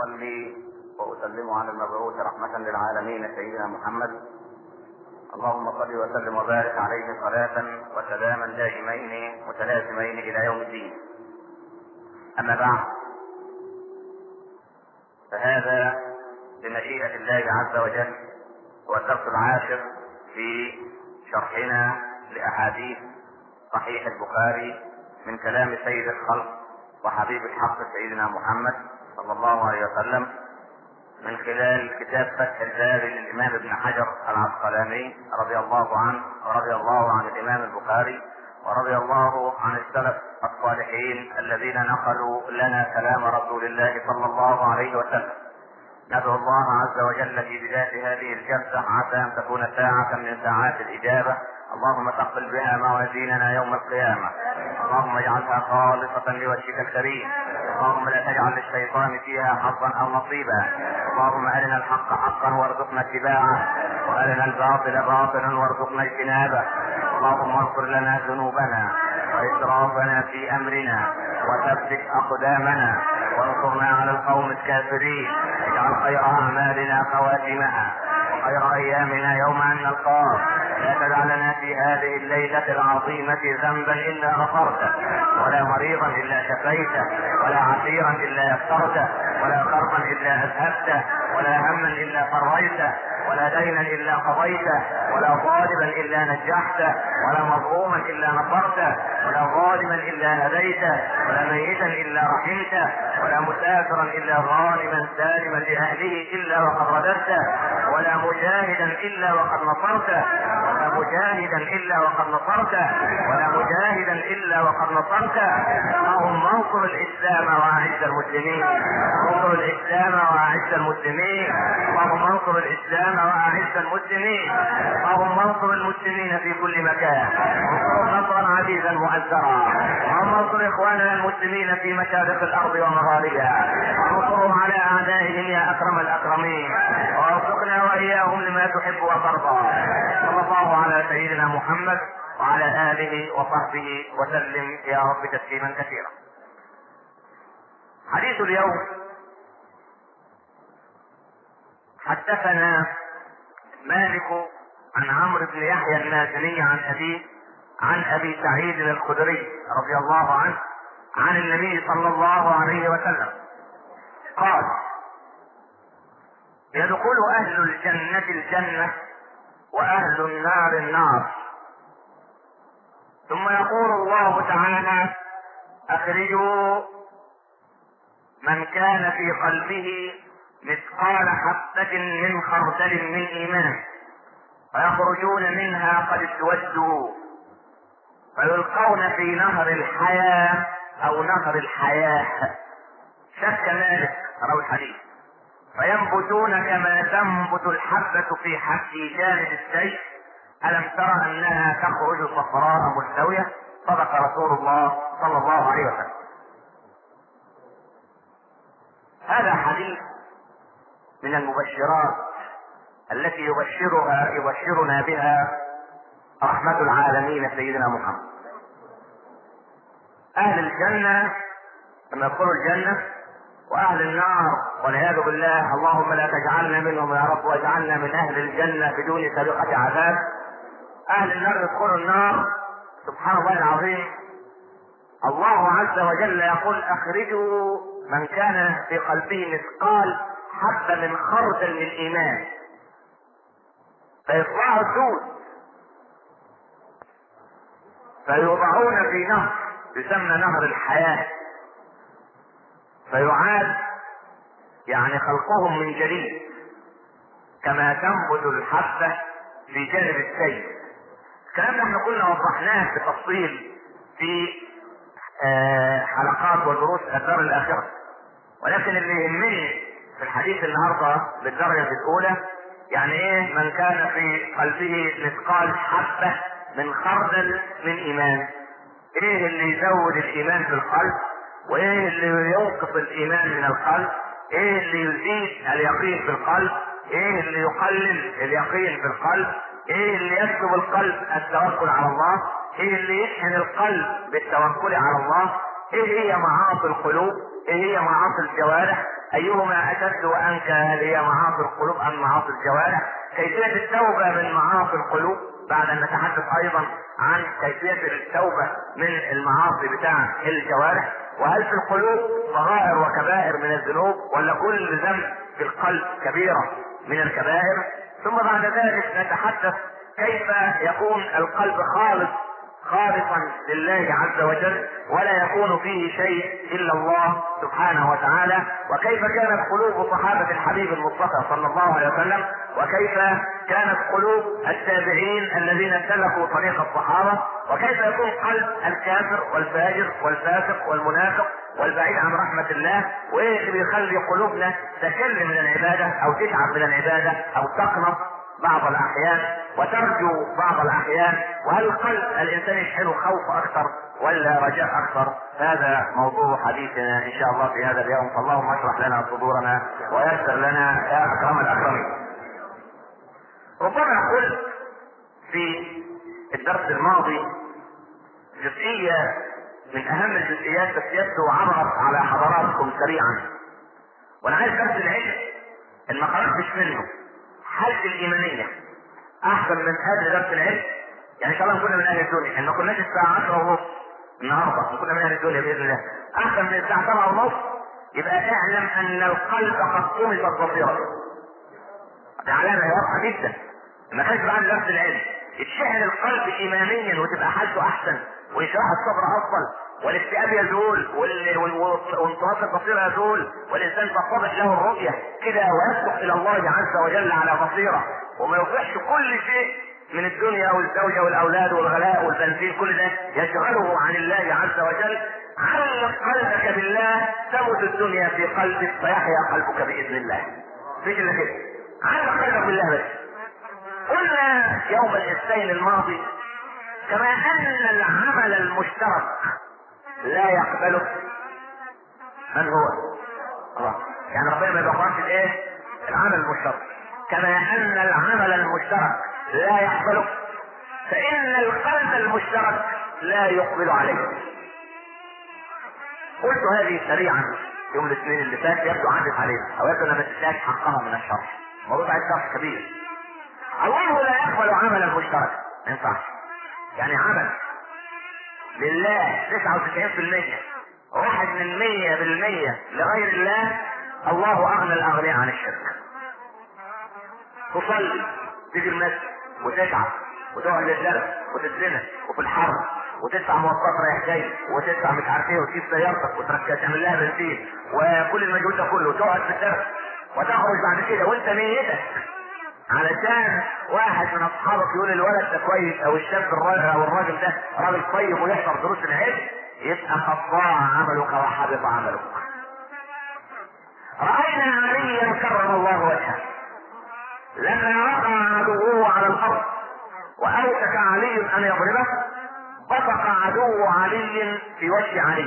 وأصلي وأسلم على المبعوث رحمة للعالمين سيدنا محمد. اللهم صل وسلم وبارك عليه صلاة وسلاما دائمين متلازمين إلى يوم الدين. أما بعد، فهذا بمشيئة الله عز وجل هو الدرس العاشر في شرحنا لأحاديث صحيح البخاري من كلام سيد الخلق وحبيب الحق سيدنا محمد صلى الله عليه وسلم، من خلال كتاب فتح الباري للإمام ابن حجر العسقلاني رضي الله عنه ورضي الله عن الإمام البخاري ورضي الله عن السلف الصالحين الذين نقلوا لنا كلام رسول الله صلى الله عليه وسلم. ندعو الله عز وجل في بداية هذه الجلسة عسى أن تكون ساعة من ساعات الإجابة. اللهم تقبل بها موازيننا يوم القيامة، اللهم اجعلها خالصة لوجهك الكريم، اللهم لا تجعل للشيطان فيها حظا أو نصيبا. اللهم أرنا الحق حقا وارزقنا اتباعه، وأرنا الباطل باطلا وارزقنا اجتنابه. اللهم اغفر لنا ذنوبنا وإسرافنا في أمرنا وثبت أقدامنا وانصرنا على القوم الكافرين. اجعل خير أعمالنا خواتمها وخير أيامنا يوم أن نلقاك. لا تدع لنا في هذه الليلة العظيمة ذنبا إلا غفرته، ولا مريضا إلا شفيته، ولا عسيرا إلا يسرته، ولا كربا إلا أذهبته، ولا هما إلا فريته، ولا دينا إلا قضيته، ولا ظالما إلا نجحته، ولا مظلوما إلا نصرته، ولا ظالما إلا هديته، ولا ميتا إلا رحمته، ولا مسافرا إلا غانما سالما لأهله إلا وقد رددته، ولا مجاهدا إلا وقد نصرته، ولا مجاهدا إلا وقد نصرته، ولا مجاهدا إلا وقد نصرته. اللهم انصر الإسلام وأعز المسلمين، انصر الإسلام وأعز المسلمين، اللهم انصر الإسلام وأعز المسلمين، اللهم انصر المسلمين في كل مكان، انصرهم نصرا عزيزا مؤزرا. اللهم انصر إخواننا المسلمين في مشارق الأرض ومغاربها، وانصرهم على أعدائهم يا أكرم الأكرمين، وارزقنا وإياهم لما تحب وترضى. صلى الله على سيدنا محمد وعلى آله وصحبه وسلم يا رب تسليما كثيرا. حديث اليوم: حدثنا مالك عن عمرو بن يحيى المازني عن أبيه عن أبي سعيد الخدري رضي الله عنه عن النبي صلى الله عليه وسلم قال: يدخل أهل الجنة الجنة وأهل النار النار، ثم يقول الله تعالى: أخرجوا من كان في قلبه مثقال حبة من خردل من إيمان، فيخرجون منها قد اسودوا، فيلقون في نهر الحياة أو نهر الحياة. شك مالك روى الحديث: فينبتون كما تنبت الحبة في جانب السيف، ألم تر أنها تخرج صفراء مستوية؟ صدق رسول الله صلى الله عليه وسلم. هذا حديث من المبشرات التي يبشرنا بها رحمة العالمين سيدنا محمد. أهل الجنة لما يدخلوا الجنة، وأهل النار والعياذ بالله، اللهم لا تجعلنا منهم يا رب، واجعلنا من أهل الجنة بدون سابقة عذاب. أهل النار يدخلوا النار، سبحان الله العظيم، الله عز وجل يقول: أخرجوا من كان في قلبه مثقال حبة من خردل من إيمان، فيطلعوا السود فيوضعون في نهر يسمى نهر الحياة، فيعاد يعني خلقهم من جديد كما تنبت الحبة في جانب السيف. الكلام ده احنا كنا وضحناه بتفصيل في حلقات ودروس الدار الآخرة، ولكن اللي يهمني في الحديث النهارده بالدرجة الأولى يعني ايه من كان في قلبه مثقال حبة من خردل من إيمان. ايه اللي يزود الإيمان في القلب، وايه اللي ينقص الإيمان من القلب، ايه اللي يزيد اليقين في القلب، ايه اللي يقلل اليقين في القلب، ايه اللي يكتب القلب التوكل على الله، ايه اللي يشحن القلب بالتوكل على الله، ايه هي معاصي القلوب، ايه هي معاصي الجوارح، ايهما اشد وانكى، هي معاصي القلوب ام معاصي الجوارح؟ كيفية التوبة من معاصي القلوب بعد ان نتحدث ايضا عن كيفية التوبة من المعاصي بتاع الجوارح. وهل في القلوب صغائر وكبائر من الذنوب، ولا كل ذنب في القلب كبيرة من الكبائر؟ ثم بعد ذلك نتحدث كيف يكون القلب خالصا لله عز وجل، ولا يكون فيه شيء الا الله سبحانه وتعالى، وكيف كانت قلوب صحابة الحبيب المصطفى صلى الله عليه وسلم، وكيف كانت قلوب التابعين الذين سلكوا طريق الصحابة، وكيف يكون قلب الكافر والفاجر والفاسق والمنافق والبعيد عن رحمة الله، وايه اللي بيخلي قلوبنا تكل من العبادة او تتعب من العبادة او تقنط بعض الاحيان وترجو بعض الاحيان، وهل قلب الانسان يشحنه خوف اكثر ولا رجاء اكثر؟ هذا موضوع حديثنا ان شاء الله في هذا اليوم، فاللهم اشرح لنا صدورنا ويسر لنا يا اكرم الاكرمين. ربما قلت في الدرس الماضي جزئية من اهم الجزئيات بس يبدو عبرت على حضراتكم سريعا، وانا عايز درس العلم اللي ما خرجتش منه حالة الإيمانية أحسن من هذا درس العلم. يعني إن شاء الله كنا من أهل الدنيا، إن ما كناش الساعة 10:30 النهارده كنا من أهل الدنيا بإذن الله، أحسن من الساعة 7:30. يبقى اعلم أن القلب قد طمست بصيرته. دي علامة واضحة جدا. ما كانش بعد درس العلم يتشحن القلب إيمانيا وتبقى حالته أحسن ويشرح الصبر أفضل والاكتئاب يزول وانطلاق البصيرة يزول والإنسان تتضح له الرؤية كده ويسلك إلى الله عز وجل على بصيرة، وما يصبحش كل شيء من الدنيا والزوجة والأولاد والغلاء والبنزين كل ده يشغله عن الله عز وجل. علق قلبك بالله تمت الدنيا في قلبك فيحيا قلبك بإذن الله. مش إلا كده، علق قلبك بالله بس. قلنا يوم الاثنين الماضي كما أن العمل المشترك لا يقبله من هو الله، يعني ربنا ما يقبلش الايه؟ العمل المشترك. كما ان العمل المشترك لا يقبله فان القلب المشترك لا يقبل عليه. قلت هذه سريعا يوم الاثنين اللي فات، يبدو عدت علينا او يبدو ان ما تنساش حقها من الشرح، موضوع عايز شرح كبير. الله لا يقبل عملا مشتركا، ما ينفعش. يعني عمل لله 99%، 1% لغير الله، الله اغنى الاغنياء عن الشرك. تصلي تيجي المسجد وتتعب وتقعد للدرس وتتزنق وفي الحر وتدفع مواصلات رايح جاي وتدفع مش عارف ايه وتجيب سيارتك وتركز تعمل لها بنزين وكل المجهود ده كله وتقعد في الدرس وتخرج بعد كده وانت نيتك علشان واحد من اصحابك يقول الولد ده كويس او الشاب او الراجل ده راجل طيب ويحضر دروس العلم، يبقى قد ضاع عملك وحبط عملك. راينا عليا كرم الله وجهه لما وقع عدوه على الارض واوشك علي ان يضربه، بصق عدو علي في وجه علي.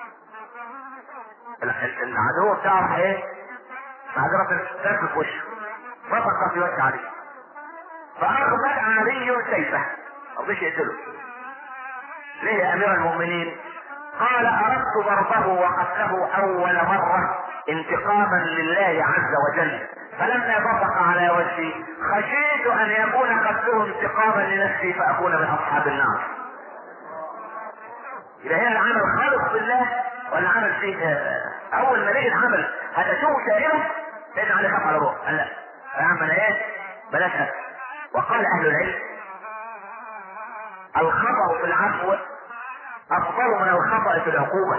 العدو بتاعه ايه؟ معذرة تاكل في وشه، بصق في وجه علي فاخذ علي سيفه او مش يقتله. ليه يا امير المؤمنين؟ قال اردت ضربه وقتله اول مرة انتقاما لله عز وجل، فلما بصق على وجهي خشيت ان يكون قتله انتقاما لنفسي فاكون من اصحاب النار. يبقى هنا العمل خالص بالله ولا عمل فيه؟ اول ما لقي العمل هتشوف شائعه لان عليه خاف على روح، قال لا اعمل ايه؟ بلاش هذا. وقال اهل العلم الخطأ في العفو افضل من الخطأ في العقوبة.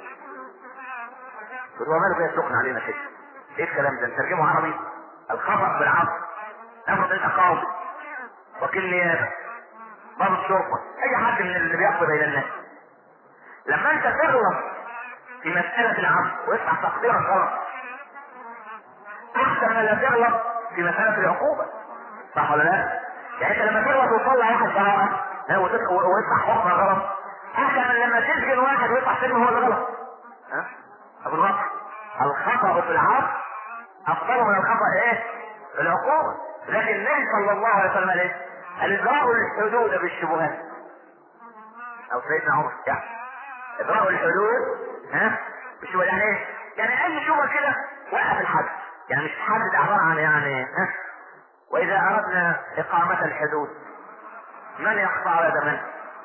هو ماله كده سخن علينا كده؟ ايه الكلام ده؟ نترجمه عربي. الخطأ في العفو، افضل انت قاضي وكيل نيابة ضابط شرطة اي حد من اللي بيحكم بين الناس، لما انت تغلط في مسألة العفو ويطلع تقديرك غلط احسن ما لا تغلط في مسألة العقوبة، صح ولا لا؟ يعني انت لما تغلط وتطلع واحد براءة ويطلع حكم غلط احسن من لما تسجن واحد ويطلع سجن هو اللي غلط. ها؟ ابو الوقت الخطأ في العفو افضل من الخطأ ايه؟ في العقوبة. لكن النبي صلى الله عليه وسلم ايه؟ الإدراء الحدود بالشبهات، او سيدنا عمر يعني إدراء الحدود بالشبهات. يعني ايه؟ يعني اي شبهة كده وقف الحد، يعني مش الحد ده عباره عن يعني واذا اردنا اقامه الحدود من يقطع يد من؟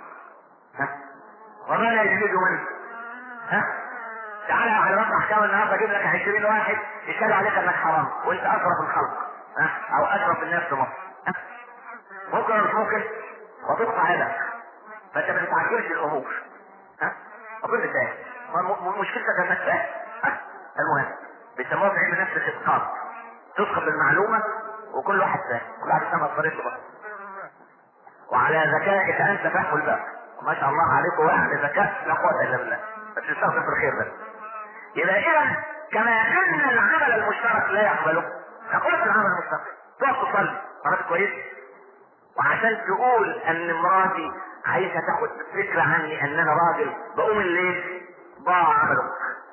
ومن يجلد منه؟ تعالى على مصر احكام النهارده اجيب لك 20 واحد يشهدوا عليك انك حرام وانت اشرف الخلق او اشرف الناس في مصر. ممكن ولا مش ممكن؟ وتقطع يدك، فانت ما تتعجلش الامور. اقول لك ايه؟ مشكلتك انك فاهم. المهم بيسموها في علم النفس الاسقاط، تسقط المعلومه وكل واحد فاهم، كل واحد يفهم الطريق بقى. وعلى ذكائك انت فهم الباب، ما شاء الله عليك واحد ذكاء لا قوه الا بالله، بس تستغفر في الخير بس. يبقى اذا كما ان العمل المشترك لا يقبله، نقول في العمل المشترك تقف تصلي صلاه كويس، وعشان تقول ان مراتي عايزه تاخد فكره عني ان انا راجل بقوم الليل ضاع عملك،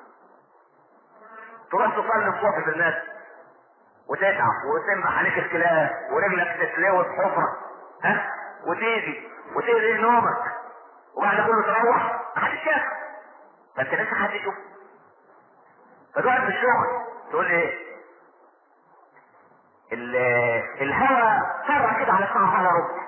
تروح تصلي الصبح بالناس وتتعب وتنبح عليك الكلاب ورجلك تتلوث حفره وتيجي وتقلق نومك وبعد كله تروح محدش شاف، فانت لسه حد يشوف، فتقعد في الشغل تقول ايه؟ الهواء طرى كده على الساعه 4:15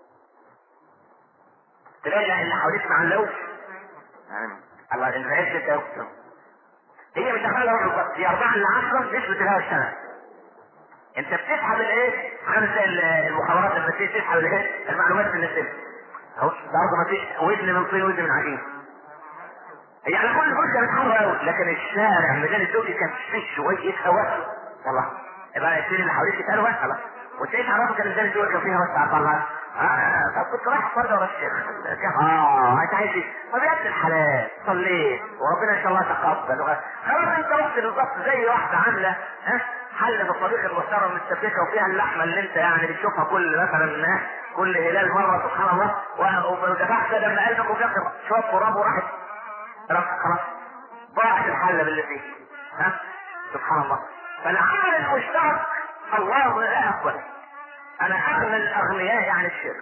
تلاقي اللي حواليك ما علقوش الله انت عرفت انت هي مش شغاله بالظبط، هي 4 ل 10 نسبه الهواء اشتغل، انت بتسحب الايه؟ عامل زي المخابرات لما تيجي تسحب الايه؟ المعلومات من السلم اهو برضه ما فيش ودن من طين ودن من عجين. هي على كل فرصه كانت حلوه قوي، لكن الشارع ميدان الدوكي كان فيه شويه هواء والله، يبقى السن اللي حواليك يتقالوا بس خلاص، وتعيش على راسك ميدان الدوكي كان فيها بس عطلها. طب كنت رايح تصلي ورا الشيخ انت عايز ايه؟ طب يا ابن الحلال صليت وربنا ان شاء الله تقبل خلاص، انت رحت بالظبط زي واحده عامله حله بالطبيخ المحترم مستفيكه وفيها اللحمه اللي انت يعني بتشوفها كل مثلا كل هلال مره سبحان الله، ودفعت دم قلبك وجبت شويه تراب وراحت خلاص ضاعت الحله باللي فيه سبحان الله. فالعمل المشترك الله لا يقبل. انا اغنى الاغنياء عن الشرك،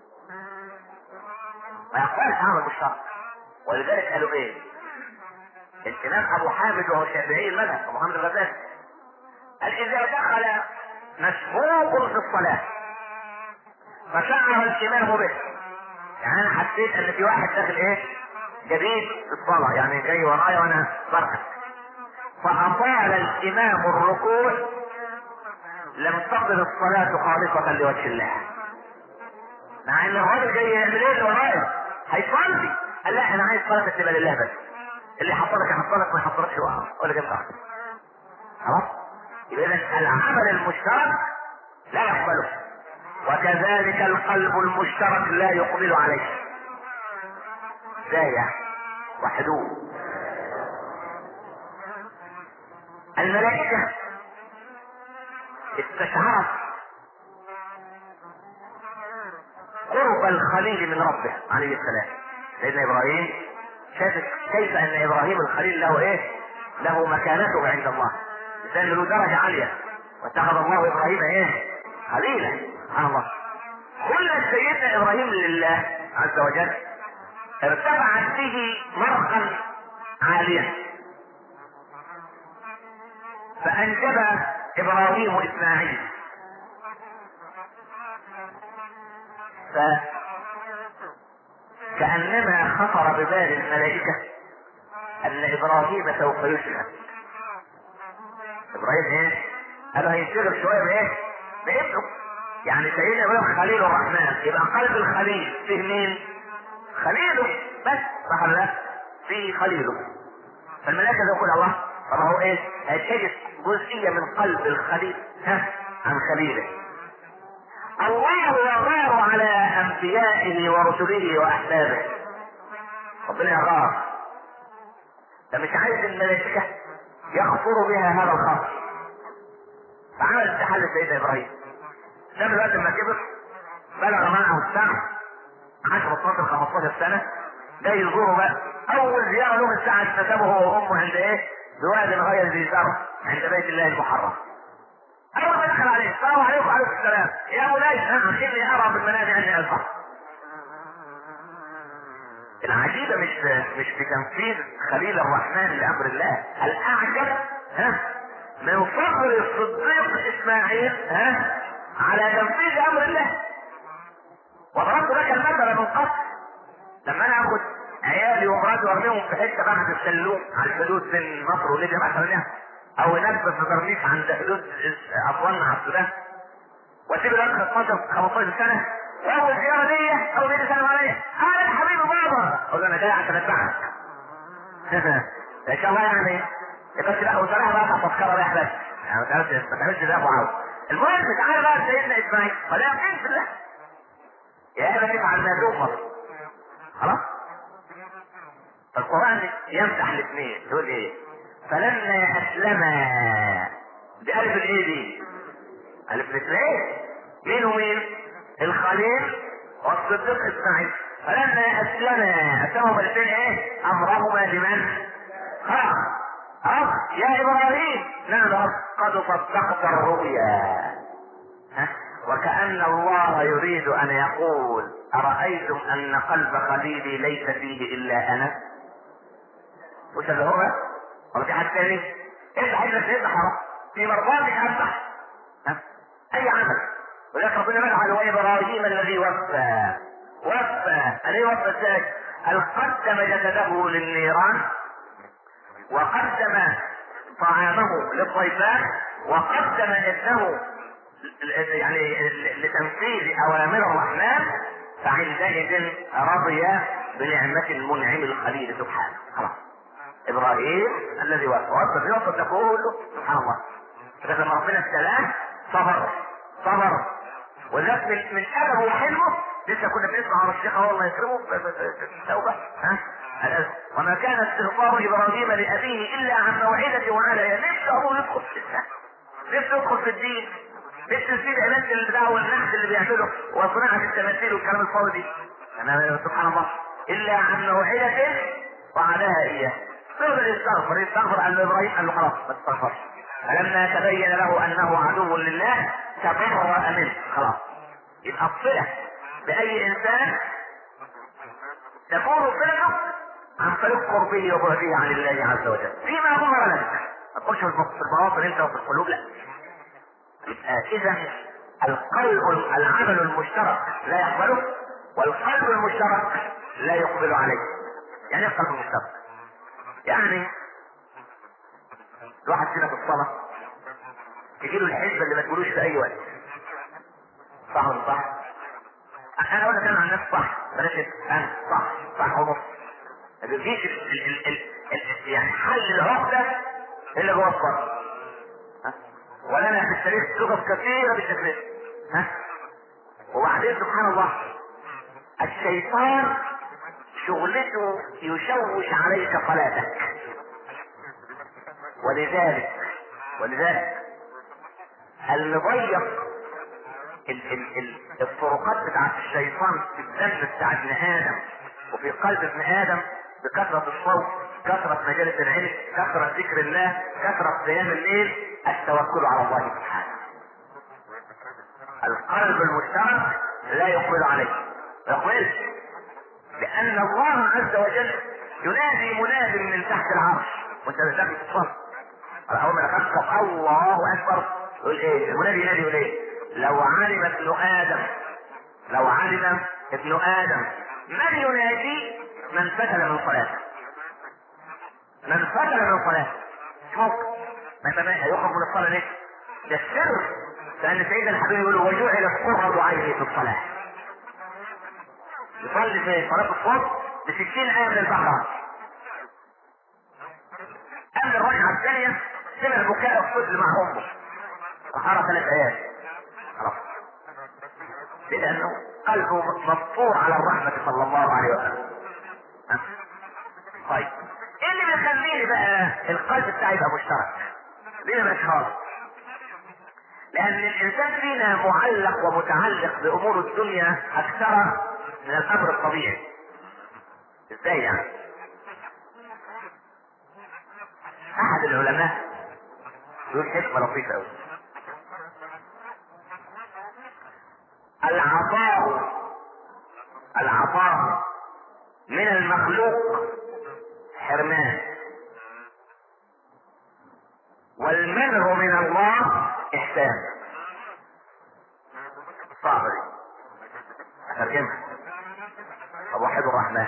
ما يقبلش عمل مشترك. ولذلك قالوا ايه؟ الامام ابو حامد وهو شافعي المذهب ابو حامد الغزالي قال اذا دخل مسبوق في الصلاه فشعر الامام به، يعني انا حسيت ان في واحد داخل ايه؟ جديد في الصلاه، يعني جاي ورايا وانا بركب، فاطال الامام الركوع لم تقل الصلاه خالصه لوجه الله، مع ان الراجل جاي يعمل ايه اللي ورايا؟ هيصلي. قال لا انا عايز صلاه تبقى لله بس، اللي حصلك يحصلك ما يحصلكش ولا جنب واحد. خلاص؟ يبقى اذا العمل المشترك لا يقبله، وكذلك القلب المشترك لا يقبل عليه. ازاي يعني؟ وحدوه. الملائكة استشعرت قرب الخليل من ربه عليه السلام. سيدنا ابراهيم شاف كيف ان ابراهيم الخليل له ايه؟ له مكانته عند الله، لأن له درجة عالية، واتخذ الله ابراهيم ايه؟ خليلا. سبحان الله. كل سيدنا ابراهيم لله عز وجل ارتفعت به مرقا عاليا، فانجب ابراهيم اسماعيل، فكأنما خطر ببال الملائكة ان ابراهيم سوف يشهد. ابراهيم ايه؟ قالوا هينشغل شوية بايه؟ بابنه. يعني سيدنا ابراهيم خليل الرحمن، يبقى قلب الخليل فيه مين؟ خليله بس، صح ولا لا؟ فيه خليله. فالملائكة يقول الله طب هو ايه؟ هيتحدث جزئية من قلب الخليل عن خليله. الله يغار على انبيائه ورسله واحبابه، ربنا يغار، ده مش عايز الملائكة يغفر بها هذا الخاطر. فعمل استحالة سيدنا ابراهيم، لما الوقت لما كبر بلغ معه الساعة 10 12 15 سنة، جاي يزوره بقى. اول زيارة له من ساعة نسبه هو وامه عند ايه؟ بواد غير ذي زرع عند بيت الله المحرم. اول ما دخل عليه السلام عليكم وعليكم السلام، يا مولاي نعم اني ارى بالمنام اني اذبح. العجيبة مش في تنفيذ خليل الرحمن لامر الله، الاعجب من صبر الصديق اسماعيل على تنفيذ امر الله. وضربت لك المثل من قبل، لما انا اخد عيالي ومراتي وارميهم في حته بعد السلوم على الحدود بين مصر وليبيا مثلا، او نكبه في برليف عند حدود اسوان مع السودان، واسيب الواد 15 سنه، واول زياره ليا او ليا سنه عليا، انا يا حبيبي بابا اقول له انا جاي عشان اتبعك. ان شاء الله يعني بس لا وصراحه بقى تذكره رايح بس يعني ما تعملش ده ابو عوض. المهم تعالى بقى سيدنا اسماعيل ولا يقين في الله، يا اما تفعل ما تؤمر خلاص. القرآن يمدح الاثنين يقول ايه؟ فلما اسلما، دي الف الايه دي؟ الف الاثنين، مين ومين؟ الخليل والصديق اسماعيل. فلما اسلموا الاثنين ايه؟ امرهما لمن؟ رب يا ابراهيم نعم رب قد صدقت الرؤيا. وكأن الله يريد ان يقول أرأيتم ان قلب خليلي ليس فيه الا انا؟ مش اللي هو ولا في حد تاني؟ افتح انك تفتح في مرضاتك افتح اي عمل. ولكن ربنا مدعى وابراهيم الذي وفى الذي وفى ازاي؟ قدم جسده للنيران، وقدم طعامه للضيفان، وقدم ابنه يعني لتنفيذ اوامر الرحمن، فعندئذ رضي بنعمة المنعم الخليل سبحانه. خلاص ابراهيم الذي وفى ده كله سبحان الله. لما ربنا ابتلاه صبر وذاك من ادبه وحلمه. لسه كنا بنسمع على الشيخ الله يكرمه في التوبه وما كان استغفار ابراهيم لابيه الا عن موعده وعلى نفسه ابوه يدخل في الاسلام، نفسه يدخل في الدين، نفسه يسيب عباده البدع والنحت اللي بيعمله وصناعه التماثيل والكلام الفاضي دي. سبحان الله الا عن موعده وعليها اياه. فضل يستغفر قال له ابراهيم قال له خلاص ما تستغفرش. فلما تبين له انه عدو لله تبرأ منه. خلاص يبقى الصلة بأي إنسان تكون صلته عن طريق قربه وبعده عن الله عز وجل فيما ظهر لك. ما تخش في البواطن انت وفي القلوب لا. إذا العمل المشترك لا يقبله، والقلب المشترك لا يقبل عليه. يعني ايه القلب المشترك؟ يعني الواحد فينا في الصلاة تجيله الحزبة اللي ما تقولوش في أي وقت، صح ولا صح؟ انا اقول لك انا عن نفسي صح بلاش انا صح ونص. ما بيجيش يعني حل العقده الا جوه الصلاه. ولنا في التاريخ قصص كثيره بالشكل ده. وبعدين سبحان الله الشيطان شغلته يشوش عليك صلاتك. ولذلك المضيق الطرقات بتاعت الشيطان في الدم بتاع ابن ادم وفي قلب ابن ادم بكثرة الصوت، كثرة مجالس العلم، كثرة ذكر الله، كثرة قيام الليل، التوكل على الله سبحانه. القلب المشترك لا يقبل عليه، يقبل لان الله عز وجل ينادي مناد من تحت العرش وانت داخل في الصف. اول ما دخلت الله اكبر يقول ايه؟ المنادي ينادي يقول ايه؟ لو علم ابن ادم من ينادي من فتل من صلاته. شوف ما يخرج من الصلاه ليه؟ ده السر. لان سيدنا الحبيب يقول وجعلت قرة عيني في الصلاه. يصلي في صلاه الصبح ب60 آية من البقره. قبل الركعه الثانيه سمع بكاء الطفل مع امه فقرأ 3 آيات. خلاص لانه قلبه مفطور على الرحمة صلى الله عليه وسلم. طيب ايه اللي بيخليني بقى القلب بتاعي يبقى مشترك؟ ليه مش خالص؟ لان الانسان فينا معلق ومتعلق بامور الدنيا اكثر من الامر الطبيعي. ازاي يعني؟ احد العلماء يقول حكمة لطيفة قوي: العطاء من المخلوق حرمان، والمنع من الله احسان. صعبة دي اترجمها. طب وحد الرحمن.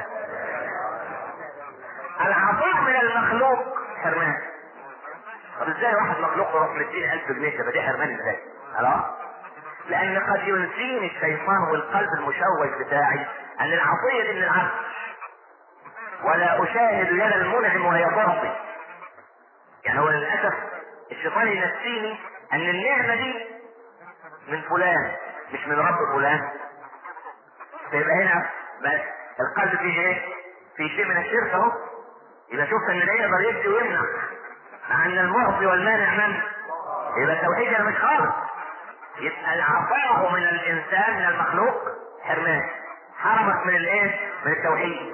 العطاء من المخلوق حرمان. طب ازاي واحد مخلوق يروح مديني 1000 جنيه كده؟ دي حرمان ازاي؟ خلاص. لان قد ينسيني الشيطان والقلب المشوش بتاعي ان العطية دي من العبد، ولا اشاهد يد المنعم وهي ضربي. يعني هو للاسف الشيطان ينسيني ان النعمة دي من فلان مش من رب فلان. فيبقى هنا بس القلب فيه ايه؟ في شيء من الشرك اهو. يبقى شفت ان لا يقدر يدي ويمنع، مع ان المعطي والمانع من؟ يبقى التوحيد مش خالص. يبقى العطاء من الانسان من المخلوق حرمان، حرمك من الايه؟ من التوحيد.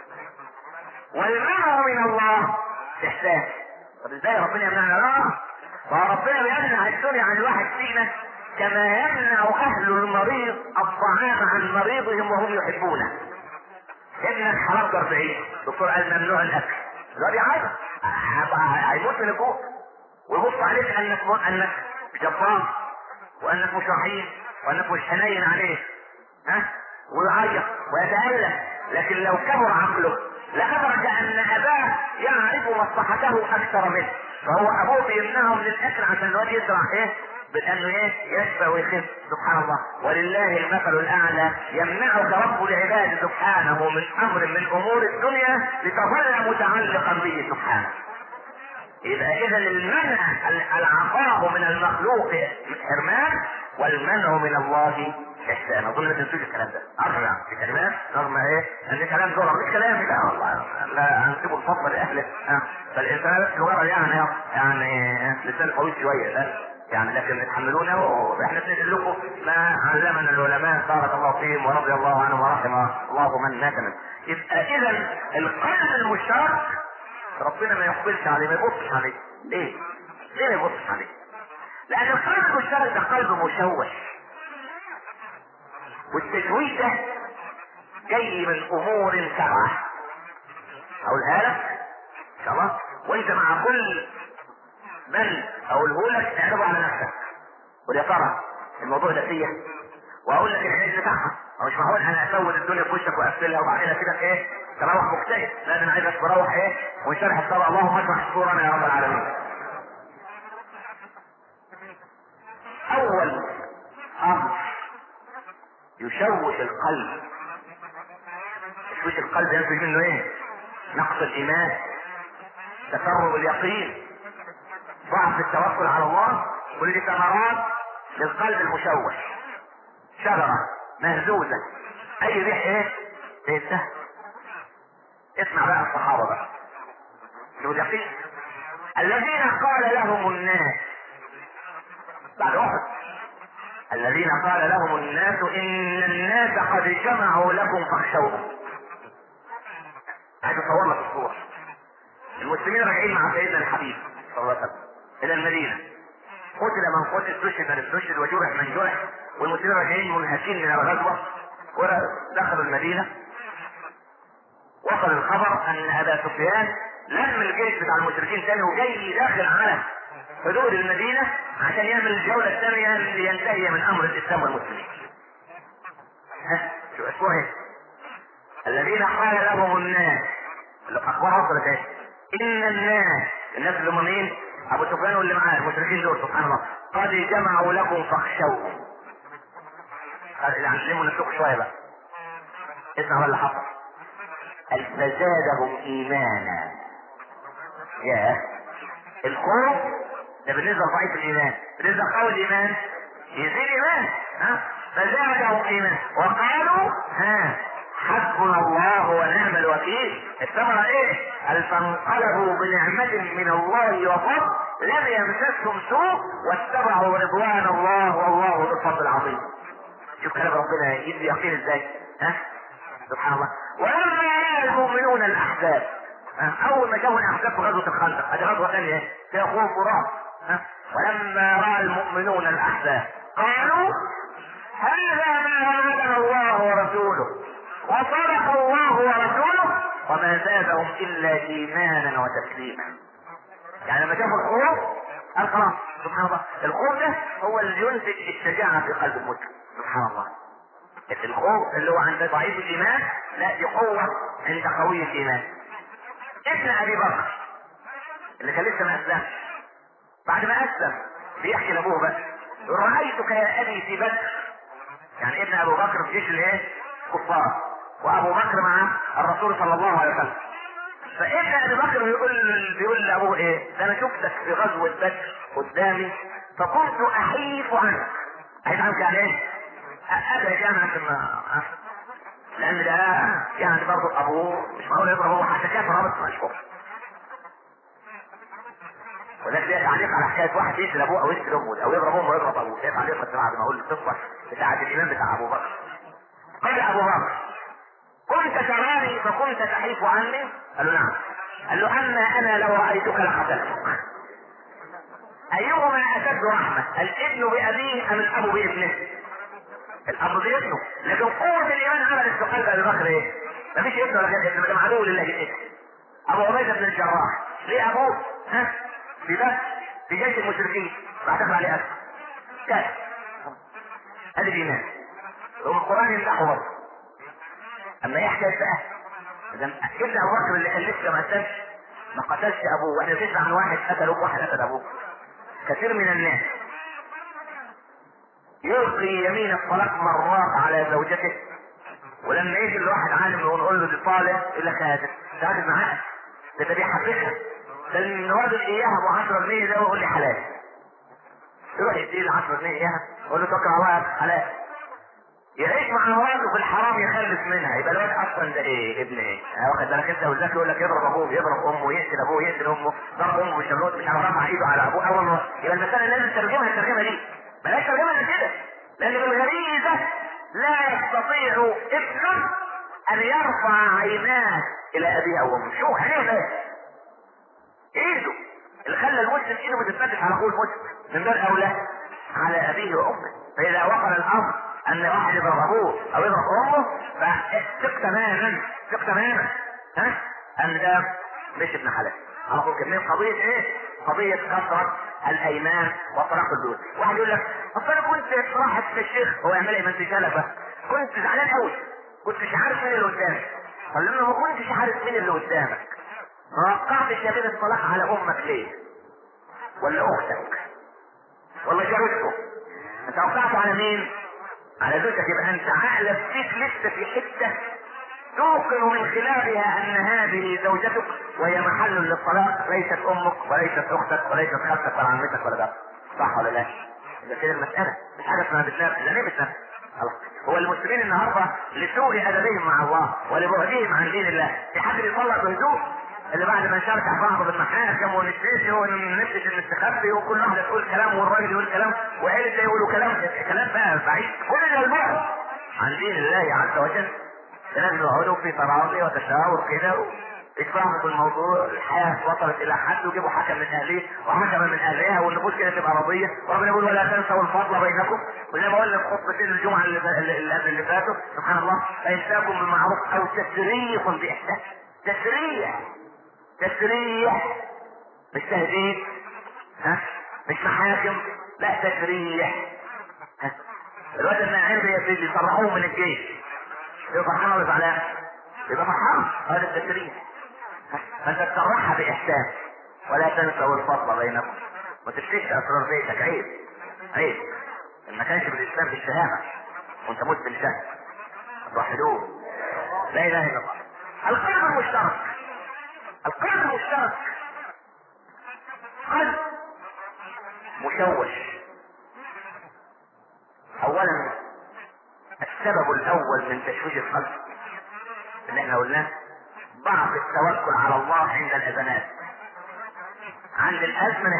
والمنع من الله احسان. طب ازاي ربنا يمنعنا؟ لا، فربنا بيمنع الدنيا عن الواحد فينا كما يمنع اهل المريض الطعام عن مريضهم وهم يحبونه. ابنك حرام 40 الدكتور قال ممنوع الاكل، لا بيعيط هيموت من الجوع، ويبص عليك انك جبار وانك مش رحيم وانك مش حنين عليه، ها، ويعيط ويتألم. لكن لو كبر عقله لأدرك ان اباه يعرف مصلحته اكثر منه، فهو ابوه بيمنعه من الاكل عشان الواد يزرع ايه؟ بانه ايه؟ يشفى ويخف. سبحان الله. ولله المثل الاعلى. يمنعك رب العباد سبحانه من امر من امور الدنيا لتظل متعلقا به سبحانه. يبقى اذا المنع العطاء من المخلوق حرمان، والمنع من الله احسان. اظن ما تنسوش الكلام ده. ارجع في كلمات رغم ايه؟ ان الكلام ده مش كلامي، لا والله لا هنسيبه الفضل لاهله. فالانسان بس مجرد يعني لسان قوي شويه ده يعني، لكن تحملونه واحنا بننقل لكم ما علمنا العلماء بارك الله فيهم ورضي الله عنهم ورحم الله من مات منه. يبقى اذا القلب المشترك ربنا ما يقبلش عليه، ما يبصش عليه. ليه؟ ليه ما يبصش عليه؟ لان القلب المشترك ده قلب مشوش، والتشويش ده جاي من امور 7 اقولها لك ان شاء الله، وانت مع كل من اقوله لك اعرضه على نفسك. ويا ترى الموضوع ده فيا، واقول لك العلاج بتاعها. او مش معقول انا اسود الدنيا في وشك واقفلها وبعدين كده ايه تروح مكتئب. لا انا عايزك تروح ايه وانشرح الصلاه. اللهم اشرح صدورنا يا رب العالمين. اول امر يشوش القلب، يشوش القلب ينتج منه ايه؟ نقص الايمان، تسرب اليقين، ضعف التوكل على الله. كل دي ثمرات للقلب المشوش. شجرة مهزوزة اي ريح ايه؟ تنتهي. اسمع بقى الصحابة بقى شو اليقين. الذين قال لهم الناس بعد احد، الذين قال لهم الناس ان الناس قد جمعوا لكم فاخشوهم. عايز اصور لك الصورة. المسلمين راجعين مع سيدنا الحبيب صلى الله عليه وسلم الى المدينة، قتل من قتل، استشهد من استشهد، وجرح من جرح، والمسلمين راجعين منهكين من الغزوة ودخلوا المدينة. وصل الخبر ان ابا سفيان لم الجيش بتاع المشركين تاني وجاي داخل على حدود المدينة عشان يعمل الجولة الثانية لينتهي من امر الاسلام والمسلمين. شو اسمه ايه؟ الذين قال لهم الناس، الاخبار وصلت ايه؟ ان الناس اللي هم مين؟ ابو سفيان واللي معاه المشركين دول سبحان الله قد جمعوا لكم فاخشوهم. علموا نفسكم شويه بقى. اسمع اللي حصل. فزادهم ايمانا. يا الخوف ده بالنسبه لضعيف الايمان، بالنسبه لقوي الايمان يزيد ايمان. فزادهم ايمانا وقالوا حسبنا الله ونعم الوكيل. الثمرة ايه؟ فانقلبوا بنعمة من الله وفضل لم يمسسهم سوء واتبعوا رضوان الله والله ذو الفضل العظيم. شوف كلام ربنا يدي يقين ازاي. سبحان الله. ولما راى المؤمنون الاحزاب، اول ما شافوا الاحزاب في غزوة الخندق، هذه غزوة ثانية فيها خوف ورعب. ولما راى المؤمنون الاحزاب قالوا هذا ما وعدنا الله ورسوله وصدق الله ورسوله وما زادهم الا ايمانا وتسليما. يعني لما شافوا الخوف قال خلاص. سبحان الله، الخوف ده هو اللي ينتج الشجاعة في قلب المسلم. سبحان الله، الخوف اللي هو عند ضعيف الايمان، لا دي قوة عند قوي الايمان. ابن ابي بكر اللي كان لسه ما اسلمش، بعد ما اسلم بيحكي لابوه بقى، رأيتك يا ابي في بدر. يعني ابن ابو بكر في جيش الايه؟ كفار، وابو بكر مع الرسول صلى الله عليه وسلم. فابن ابي بكر بيقول لابوه ايه؟ ده انا شفتك في غزوة بدر قدامي فكنت احيف عنك. احيف عنك يعني ايه؟ ابعد يعني عشان لان ده يعني برضه ابوه مش معقول يضرب ابوه حتى كان رابط مشهور. وده ليه تعليق على حكايه واحد يقتل ابوه او يقتل امه او يضرب امه ويضرب ابوه، ده تعليق بس بعد ما اقول القصه بتاعت الامام بتاع ابو بكر. قال ابو بكر كنت تراني فكنت تحيف عني؟ قال له نعم. قال له اما انا لو رايتك لقتلتك. ايهما اشد رحمه، الابن بابيه ام الاب بابنه؟ الاب بابنه، لكن قوه الايمان عملت في قلب ابي بكر ايه؟ مفيش ابن ولا غير ابن، ده عدو لله الابن. ابو عبيده بن الجراح ليه ابوه؟ ها؟ في بس في جيش المشركين راح دخل عليه اسد كان ادي الايمان. والقران يمدحه برضه. اما ايه حكايه بقى؟ ابن ابو بكر اللي كان لسه ما قتلش، ما قتلش ابوه. واحنا بنسمع عن واحد قتل ابوه، واحد قتل ابوه. كثير من الناس يلقي يمين الطلاق مرات على زوجته، ولما يجي الواحد عالم ونقول له دي طالق يقول لك هذا راجل معاه ده بيحبسها، ده الراجل اياها ابو 10 جنيه ده ويقول لي حلال. يروح يديله 10 جنيه اياها يقول له توكل على الله حلال. يعيش مع مراته في الحرام يخلف منها، يبقى الواد اصلا ده ايه؟ ابن ايه؟ واخد بالك انت؟ والذكي يقول لك يضرب ابوه يضرب امه، يقتل ابوه يقتل امه، ضرب امه بالشمروت مش عارف رفع ايده على ابوه. اول ما يبقى المساله لازم ترجمها الترجمه دي، بلاش ترجمها من كده، لان بالغريزه لا يستطيع ابن ان يرفع عيناه الى ابيه او امه. شوف عينيه ده ايده اللي خلى المسلم ايده بتتفتش على اخوه المسلم، من باب اولى على ابيه وامه. فاذا وصل الامر ان واحد يضرب ابوه او يضرب امه فثق تماما، ثق تماما ها ان ده مش ابن حلال. على طول كمية قضية ايه؟ قضية كثرة الايمان وطلاق البيوت. واحد يقول لك اصل انا كنت صراحة الشيخ هو يعمل ايه؟ ما انت بقى كنت زعلان قوي، كنت مش عارف مين اللي قدامك. طب لما ما كنتش عارف مين اللي قدامك ما وقعتش يمين الطلاق على امك ليه؟ ولا اختك؟ ولا جارتكم؟ انت وقعت على مين؟ على زوجك. يبقى انت عقلك فيك لسه في حته توقن من خلالها ان هذه زوجتك وهي محل للطلاق، ليست امك وليست اختك وليست خالتك ولا عمتك ولا جارتك. صح ولا لا؟ اذا كده المساله مش حاجه اسمها بتنافس. يعني ايه بتنافس؟ هو المسلمين النهارده لسوء ادبهم مع الله ولبعدهم عن دين الله في حد بيطلق بهدوء اللي بعد ما نشارك بعض بالمحاكم ونتنسي وننتج المستخبي وكل واحده تقول كلام والراجل يقول كلام وعيلة يقولوا كلام بقى بعيد. كل ده البعد عن دين الله عز وجل. لازم يقعدوا في تراضي وتشاور كده يتفاهموا في الموضوع. الحياه وصلت الى حد ويجيبوا حكم من اهليه وحكما من اهلها والنفوس كده تبقى راضيه. وربنا يقول ولا تنسوا الفضل بينكم. وزي ما قلنا في خطبتين الجمعه اللي فاتوا سبحان الله فامساكم بالمعروف او تسريح باحسان. تسريح مش تهديد ها مش محاكم، لا تسريح. الوقت الناعم بيصرحوه من الجيش يبقى فرحان ولا زعلان؟ يبقى فرحان. هذا التسريح. فانت تصرحها باحسان ولا تنسوا الفضل بينكم. ما تفشيش اسرار بيتك، عيب ان ما كانش بالاسلام بالشهامه وانت مت بالشهامه. توحدوه لا اله الا الله. القلب المشترك قلب مشوش. اولا السبب الاول من تشويش القلب اللي احنا قلناه ضعف التوكل على الله عند الازمات. عند الازمه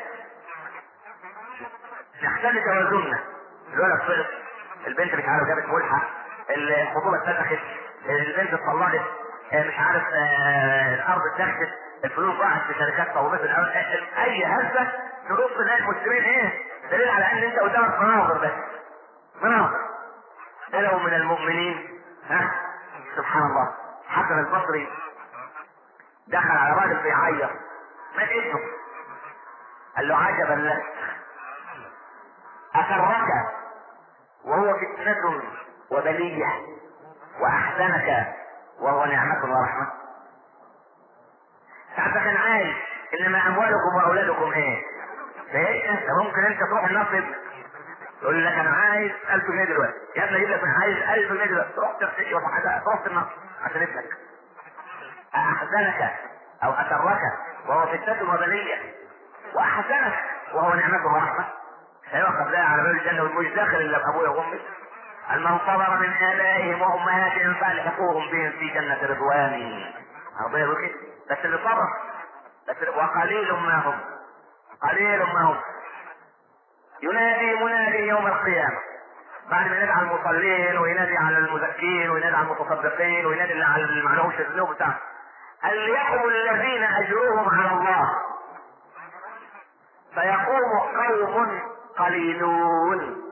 نختل توازننا. الولد صغر، البنت مش عارف جابت ملحق، الخطوبه اتفسخت، البنت اتطلقت، مش عارف الارض اتاخدت، الفلوس ضاعت في شركات طوبات الارض. اي هزه ترص ناس المسلمين ايه؟ دليل على ان انت قدامك مناظر. بس مناظر لو من المؤمنين ها سبحان الله. حسن البصري دخل على راجل بيعيط، مات ابنه قال له عجبا لك، أسرك وهو فتنة وبلية، وأحزنك وهو نعمة ورحمة. ساعتها كان عايز، إنما أموالكم وأولادكم إيه؟ فإيه؟ ممكن أنت تروح النصب يقول لك أنا عايز 1000 جنيه دلوقتي، يا ابني أجيب لك أنا عايز 1000 جنيه دلوقتي، تروح تروح النصب عشان ابنك. أحزنك أو أسرك وهو فتنة وبلية، وأحزنك وهو نعمة ورحمة. هيوقف لا على باب الجنة ومش داخل إلا بأبويا وأمي. من صبر من آبائهم وأمهاتهم فألحقوهم بهم في جنة رضواني. ربنا يقول كده، بس اللي صبر بس، وقليل ما هم، قليل ما هم. ينادي منادي يوم القيامة بعد ما ينادي على المصلين وينادي على المزكين وينادي على المتصدقين وينادي على اللي معلهمش الذنوب بتاعه، اليوم الذين أجرهم على الله فيقوم قوم قليلون.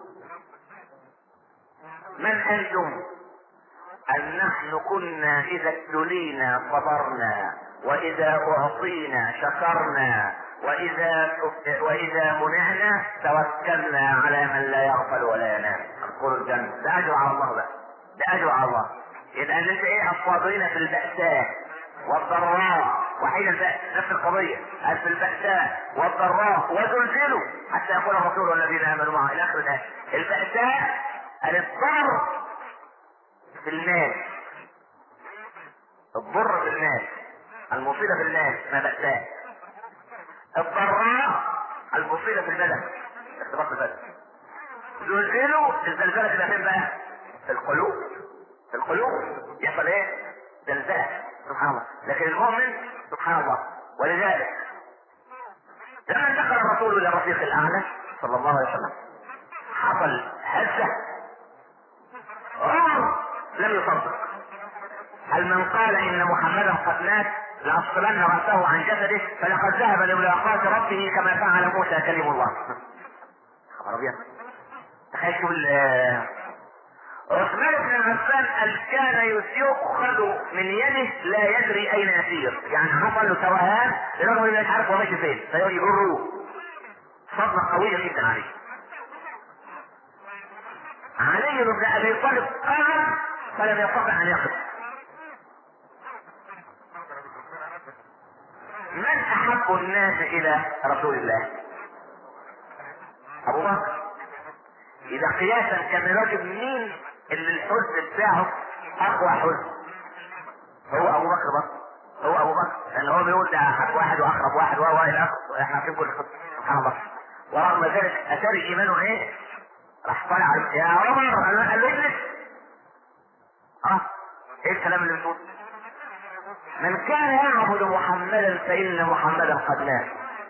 من أنتم؟ أن نحن كنا إذا ابتلينا صبرنا، وإذا أعطينا شكرنا، وإذا منعنا توكلنا على من لا يغفل ولا ينام. ادخلوا الجنة. ده أجر على الله بقى، ده أجر على الله. يبقى أن أنت إيه؟ الصابرين في البأساء والضراء، وحين البأس نفس القضية، في البأساء والضراء وزلزلوا حتى يقول الرسول والذين آمنوا معه إلى آخر الآية. البأساء الضر في الناس، الضر في الناس، المصيبة في الناس ما بأساء. الضراء المصيبة في البدن، اختراق البدن. زلزلوا الزلزلة تبقى فين بقى؟ في القلوب، في القلوب يحصل ايه؟ زلزال. سبحان الله. لكن المؤمن سبحان الله. ولذلك لما دخل الرسول الى الرفيق الاعلى صلى الله عليه وسلم حصل هزة، عمر لم يصدق. هل من قال ان محمدا قد مات لأفصلن رأسه عن جسده فلقد ذهب لملاقاة ربه كما فعل موسى كلم الله. خبر ابيض. تخيل شوف عثمان بن عفان كان يؤخذ من يده لا يدري اين يسير، يعني حصل له توهان لرغم انه مش عارف هو ماشي فين، فيقول يجروه. صدمة قوية جدا عليه. علي بن ابي طالب قام فلم يستطع ان يقف. من احب الناس الى رسول الله؟ ابو بكر. اذا قياسا كان راجل مين اللي الحزن بتاعه اقوى حزن؟ هو ابو بكر بس، هو ابو بكر، لان هو بيقول ده احب واحد واقرب واحد والى اخره، احنا عارفين كل خطه. سبحان الله. ورغم ذلك اثار ايمانه ايه؟ راح طالع يا عمر قال له اجلس. ايه الكلام اللي بتقول؟ من كان يعبد محمدا فان محمدا قد مات،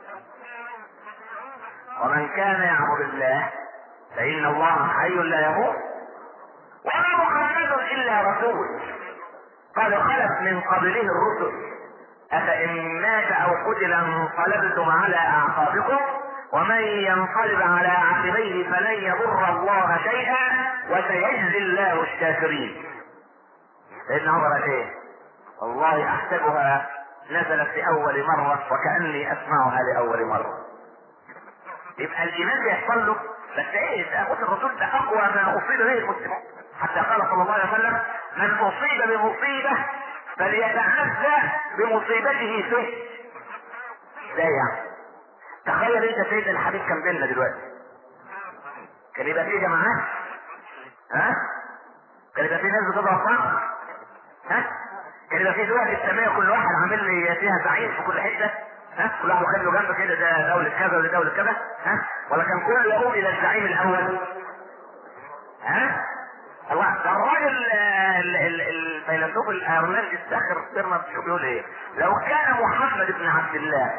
ومن كان يعبد الله فان الله حي لا يموت، وما محمد الا رسول قد خلت من قبله الرسل افان مات او قتل انقلبتم على اعقابكم ومن ينقلب على عقبيه فلن يضر الله شيئا وسيجزي الله الشاكرين. سيدنا عمر ايه؟ والله احسبها نزلت لاول مره وكاني اسمعها لاول مره. يبقى الايمان بيحصل له، بس ايه؟ تاخذ الرسول ده اقوى ما اصيب به المسلمون، حتى قال صلى الله عليه وسلم من اصيب بمصيبه فليتعزى بمصيبته فيه. ازاي يعني؟ تخيل انت سيدنا الحبيب كان بيننا دلوقتي، كان يبقى فيه جماعات، كان يبقى فيه ناس بتضرب بعض، كان يبقى فيه دول اسلاميه كل واحد عامل لي فيها زعيم في كل حته، كل واحد واخد له جنب كده، ده دوله كذا وده دوله كذا، ولا كان كل يقوم الى الزعيم الاول؟ الله. ده الراجل الفيلسوف الايرلندي الساخر بيرنارد شو بيقول ايه؟ لو كان محمد بن عبد الله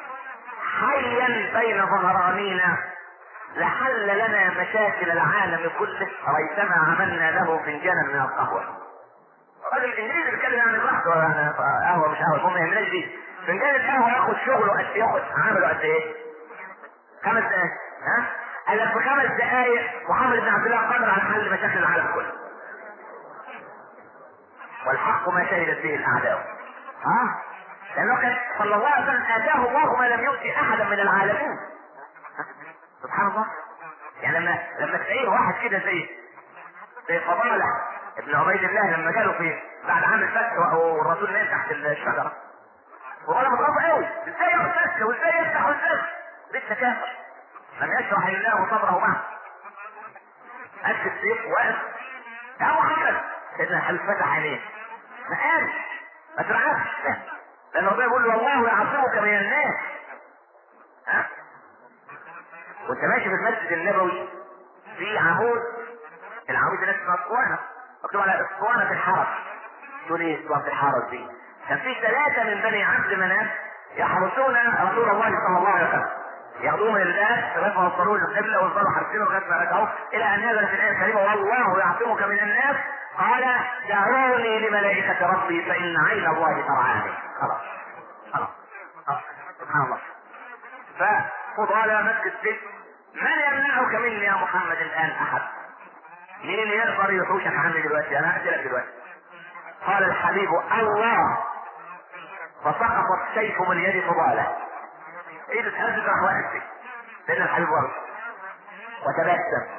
حيا بين ظهرانينا لحل لنا مشاكل العالم كله ريثما عملنا له فنجانا من القهوه. الراجل الانجليزي بيتكلم عن البحث، قهوه مش قهوه، المهم يهمناش دي. فنجان القهوه ياخد شغله قد ايه؟ ياخد عمله قد ايه؟ 5 دقائق. قال لك في 5 دقائق محمد بن عبد الله قادر على حل مشاكل العالم كله. والحق ما شهدت به الاعداء. لانه كان صلى الله عليه وسلم اتاه الله ما لم يؤتي احدا من العالمين. سبحان الله. يعني لما تلاقيه واحد كده زي فضالة ابن عبيد الله لما جاله في بعد عام الفتح والرسول نام تحت الشجره، وقال مخاف قوي ازاي يغتسل وازاي يفتح وازاي لسه كافر، لم يشرح الله صدره معه. أكد السيف واقف يا محمد، سيدنا الحبيب فتح عينيه ما قالش ما ترعبش، لأن ربنا يقول له والله يعصمك من الناس. ها؟ وانت ماشي في المسجد النبوي في عمود، العمود ده اسمه اسطوانه، مكتوب على اسطوانه الحرس. تقول ايه اسطوانه الحرس دي؟ كان في 3 من بني عبد مناف يحرسون رسول الله صلى الله عليه وسلم، ياخذوه من الباب لغايه ما وصلوه للقبله ويفضلوا حارسينه لغايه ما رجعوه الى ان نزلت الايه الكريمه والله يعصمك من الناس، قال دعوني لملائكه ربي فان عين الله ترعاني. خلاص خلاص سبحان الله. ففضال مسجد سجن، من يمنعك مني يا محمد الان احد؟ مين اللي يقدر يحوشك عني دلوقتي؟ انا هقتلك دلوقتي. قال الحبيب الله، فسقط السيف من يد فضاله، ايده اتهزت راح واقف لان الحبيب وقف وتبسم.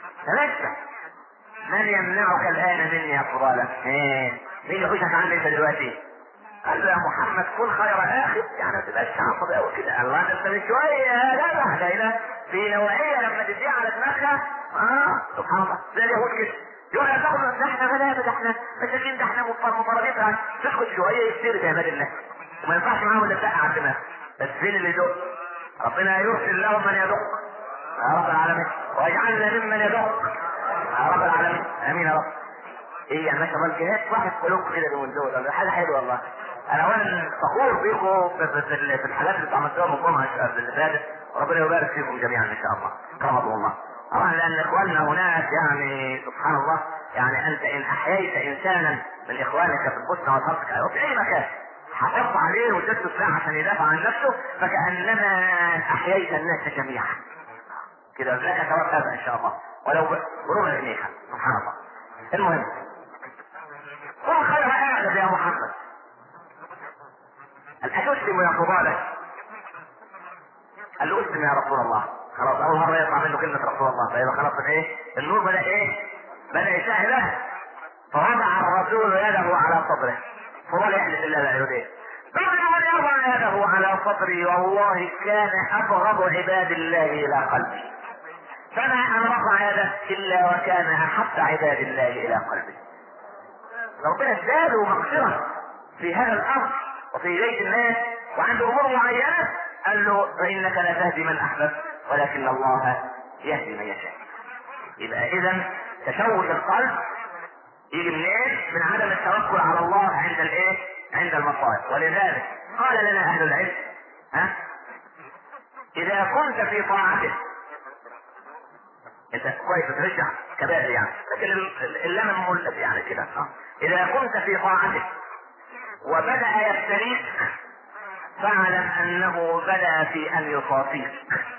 من يمنعك الان مني يا فضاله؟ مين يحوشك عني انت دلوقتي؟ قال له يا محمد كن خير اخي، يعني ما تبقاش عصبي قوي كده. الله ده انت من شويه يا جدع ده في نوعيه لما تديها على دماغها سبحان الله زي اليهود كده، يقول لك ده احنا غلابه، ده احنا مساكين، ده احنا مفرطين، تسكت شويه يصير زي عباد الله وما ينفعش معاهم الا الدق على الدماغ. بس فين اللي يدق؟ ربنا يرسل لهم من يدق يا رب العالمين، واجعلنا ممن يدق يا رب العالمين، امين يا رب. ايه يعني ما شاء الله الجهاد واحد قلوبكم كده من دول، حاجه حلوه والله. انا اولا فخور بيكم في الحالات اللي عملتوها من الجمعه اللي فاتت، وربنا يبارك فيكم جميعا ان شاء الله. كرمكم الله. طبعا لان اخواننا هناك يعني سبحان الله، يعني انت ان احييت انسانا من اخوانك في البوسنه والهرسك او في اي مكان حافظت عليه واديته سلاح عشان يدافع عن نفسه، فكانما احييت الناس جميعا. كده لك ثواب هذا ان شاء الله ولو بربع جنيه. سبحان الله. المهم قل خير اعلم يا محمد، هل أتسلم يا فضالة؟ قال له اسلم يا رسول الله. خلاص اول مره يطلع منه كلمه رسول الله، فيبقى خلاص ايه النور بدا بدا يشاهد. فوضع الرسول يده على صدره، فضل يحلف بالله لا يريد بعد ان يضع يده على صدري والله كان ابغض عباد الله الى قلبي، فما ان رفع يده الا وكان احب عباد الله الى قلبي. ربنا اداله مغفره في هذا الامر وفي بيت الناس وعنده امور معينه، قال له فانك لا تهدي من احببت ولكن الله يهدي من يشاء. يبقى اذا تشوش القلب يجي منين؟ من عدم التوكل على الله عند المصائب. ولذلك قال لنا اهل العلم اذا كنت في طاعته، انت كويس ترجع كبائر يعني، لكن اللمم مولد يعني كده. اذا كنت في طاعته وبدأ يفتريك فاعلم انه بدأ في ان يصافيك.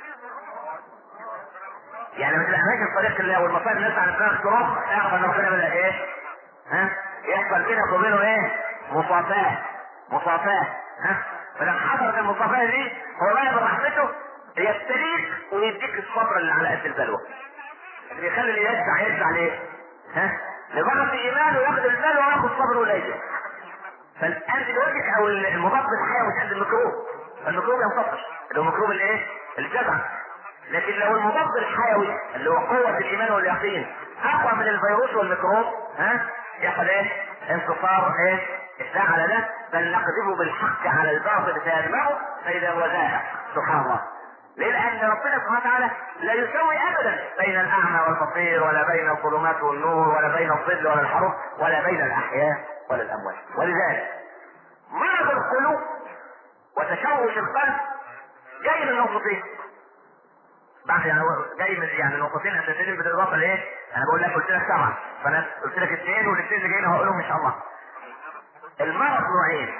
يعني ما تبقى ماشي في طريق الله والمصائب الناس على دماغ تراب، اعرف ان ربنا بدأ يحصل بينك وبينه مصافاة. فلما حصلت المصافاة دي هو بقى برحمته يفتريك ويديك الصبر اللي على قد البلوى، اللي يخلي اللي يدفع ليه؟ لضغط ايمانه ياخد البلوى وياخد صبره قليل. فالانتي بيوتيك او المضاد الحيوي مش قد الميكروب، فالميكروب ينتصر اللي هو ميكروب الجزع. لكن لو المضاد الحيوي اللي هو قوة الايمان واليقين اقوى من الفيروس والميكروب يحصل انتصار الساعة على ده، بل نقذفه بالحق على الباطل فيدمغه فاذا هو زاهق. سبحان الله. ليه؟ لان ربنا سبحانه وتعالى لا يسوي ابدا بين الاعمى والبصير، ولا بين الظلمات والنور، ولا بين الظل ولا الحرب، ولا بين الاحياء ولا الاموات. ولذلك مرض القلوب وتشوش القلب جاي من نقطتين، بعد جاي من نقطتين اساسيين بالاضافه انا بقول لك قلت لك 7 فانا قلت لك 2 والاثنين اللي جايين هقولهم ان شاء الله. المرض نوعين،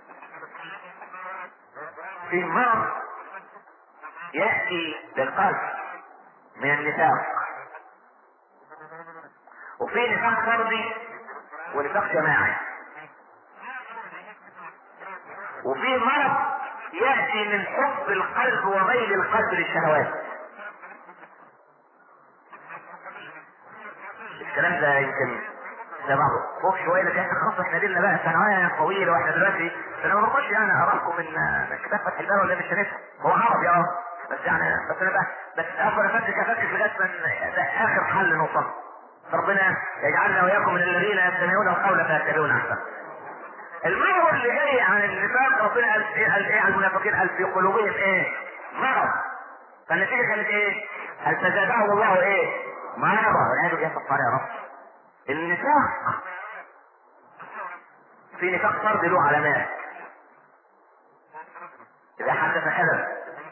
في مرض يأتي للقلب من النفاق، وفي نفاق فردي ونفاق جماعي. وفي مرض يأتي من حب القلب وميل القلب للشهوات. الكلام ده يمكن ده بعضه فوق شويه، لكن احنا خلاص احنا دينا بقى ثانويه طويله، واحنا دلوقتي انا ما بخش يعني اراكم من كتاب فتح الباب ولا مش هنفهم، هو عربي بس يعني بس انا بقى بس افضل افكك لغايه من ده اخر حل نوصل. ربنا يجعلنا واياكم من الذين يستمعون القول فيتبعون احسن. المرض اللي جاي عن النفاق ربنا قال ايه عن المنافقين؟ قال في قلوبهم ايه؟ مرض. فالنتيجه كانت ايه؟ هل فزادهم الله ايه؟ مرض. والعياذ بالله سبحانه يا رب. النفاق في نفاق فرد له علامات. اذا حدث كذب،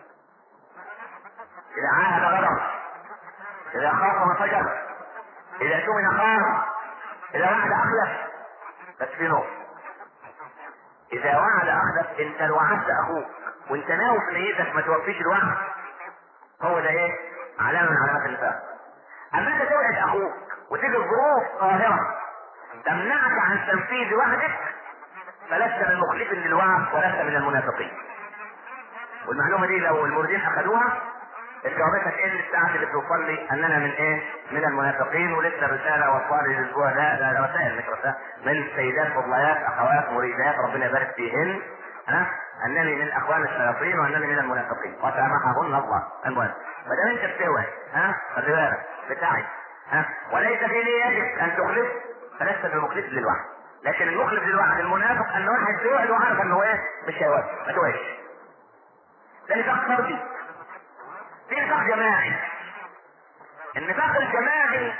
اذا عاهد غدر، اذا خاصم فجر، اذا اؤتمن خان، اذا وعد اخلف. بس في نقطة، اذا وعد اخلف، انت لو وعدت اخوك وانت ناوي في نيتك ما توفيش الوعد، هو ده ايه؟ علامة من علامات النفاق. اما انت توعد اخوك وتيجي الظروف قاهرة تمنعك عن تنفيذ وعدك، فلست من مخلف للوعد ولست من المنافقين. والمعلومة دي لو المردين اخذوها الجوابات ايه الساعة اللي بتوصل لي اننا من ايه؟ من المنافقين. ولسه رسالة وصل لي الاسبوع ده رسائل مش رسائل من سيدات فضليات اخوات مريدات ربنا يبارك فيهن، انني من اخوان الشياطين وانني من المنافقين وسامحهن الله. المهم ما دام انت بتوعد خلي بالك بتاعي وليس في نيتك ان تخلف، فلست بمخلف للوعد. لكن المخلف للوعد المنافق ان واحد يوعد وعارف انه ايه؟ مش هيوعد، ما توعدش. ده نفاق فردي. في نفاق جماعي. النفاق الجماعي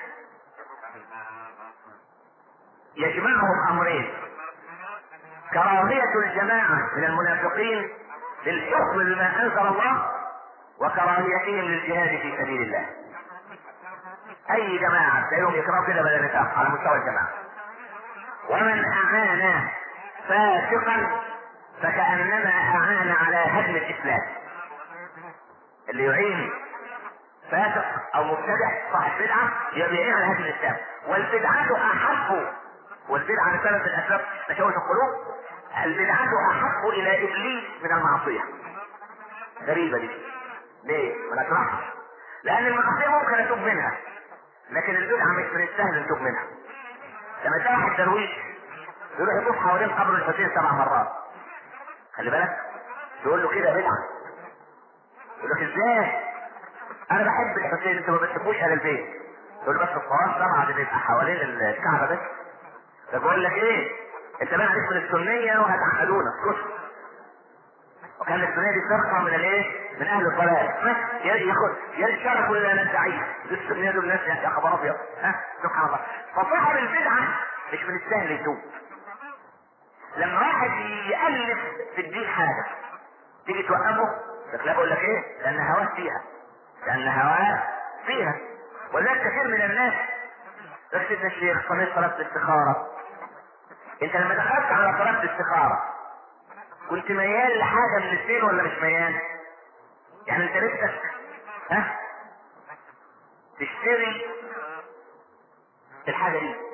يجمعهم امرين: كراهية الجماعة من المنافقين للحكم بما انزل الله، وكراهيتهم للجهاد في سبيل الله. اي جماعة تلاقيهم يكرهوا كده بلا نفاق على مستوى الجماعة. ومن اعان فاسقا فكأنما اعان على هدم الاسلام. اللي يعين فاسق او مبتدع صاحب بدعة يبيعين على هدم الاسلام. والبدعة احب، والبدعة لسبب من اسباب تشوش القلوب، البدعة احب الى ابليس من المعصية. غريبة دي. ليه؟ ما نشرحش. لان المعصية ممكن اتوب منها، لكن البدعة مش من السهل نتوب منها. لما تلاقي واحد درويش يروح يطوف حوالين قبر الحسين 7 مرات، خلي بالك، يقول له كده بدعة. يقول لك ازاي؟ انا بحب الحسين، انت ما بتحبوش اهل البيت. يقول بس الصلاة 7 اللي بيبقى حوالين الكعبة بس. بقول لك ايه؟ انت بقى عليك من السنية وهتعقدونا اسكت. وكان السنية دي فرقة من الايه؟ من اهل الضلال. ياخد يشاركوا لنا ندعيه. السنية دول الناس يا خبر ابيض. سبحان الله. فصاحب البدعة مش من السهل يتوب. لما واحد يألف في الدين حاجة تيجي توقفه، لا بقول لك ايه؟ لان هواه فيها. لان هواه فيها. ولذلك كثير من الناس بس ابن الشيخ صلاة الاستخارة. انت لما دخلت على صلاة الاستخارة كنت ميال لحاجة من الاثنين ولا مش ميال؟ يعني انت نفسك تشتري الحاجة دي،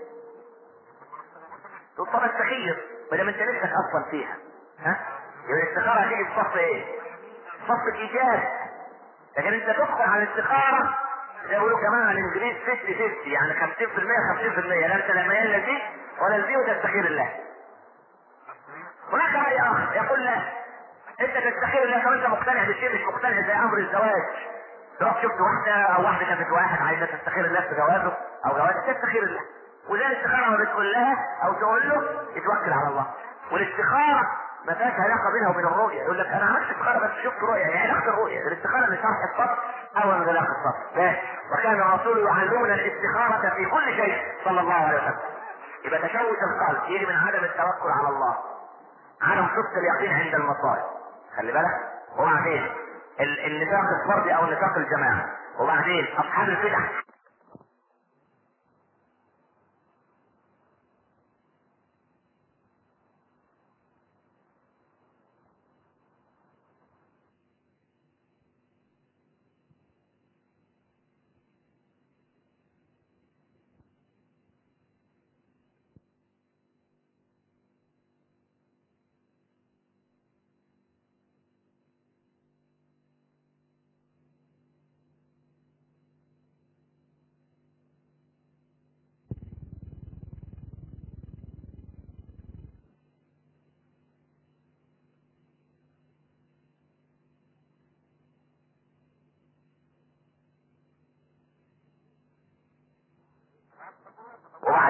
تقول طب استخير ما دام انت نفسك اصلا فيها. يبقى الاستخارة هتيجي في صف ايه؟ صف الايجاب. لكن انت تدخل على الاستخارة زي ما بيقولوا كمان الانجليز 50-50، يعني 50% لا انت لا ميال لدي ولا لدي وتستخير الله. هناك رأي اخر يقول لا، انت تستخير الله لو انت مقتنع بشيء مش مقتنع زي امر الزواج. تروح شفت واحدة او واحدة شافت واحد عايزة تستخير الله في جوازه او جوازه، تستخير الله. وزي الاستخارة ما بتقول لها او تقول له يتوكل على الله. والاستخارة ما فيهاش علاقة بينها وبين الرؤية. يقول لك انا عملت استخارة بس شفت رؤية. يعني علاقة الرؤية الاستخارة لشرح الصدر او انغلاق الصدر بس. وكان الرسول يعلمنا الاستخارة في كل شيء صلى الله عليه وسلم. يبقى تشوش القلب يجي من عدم التوكل على الله، عدم صدق اليقين عند المصائب. خلي بالك. وبعدين النفاق الفردي او النفاق الجماعي. وبعدين اصحاب البدع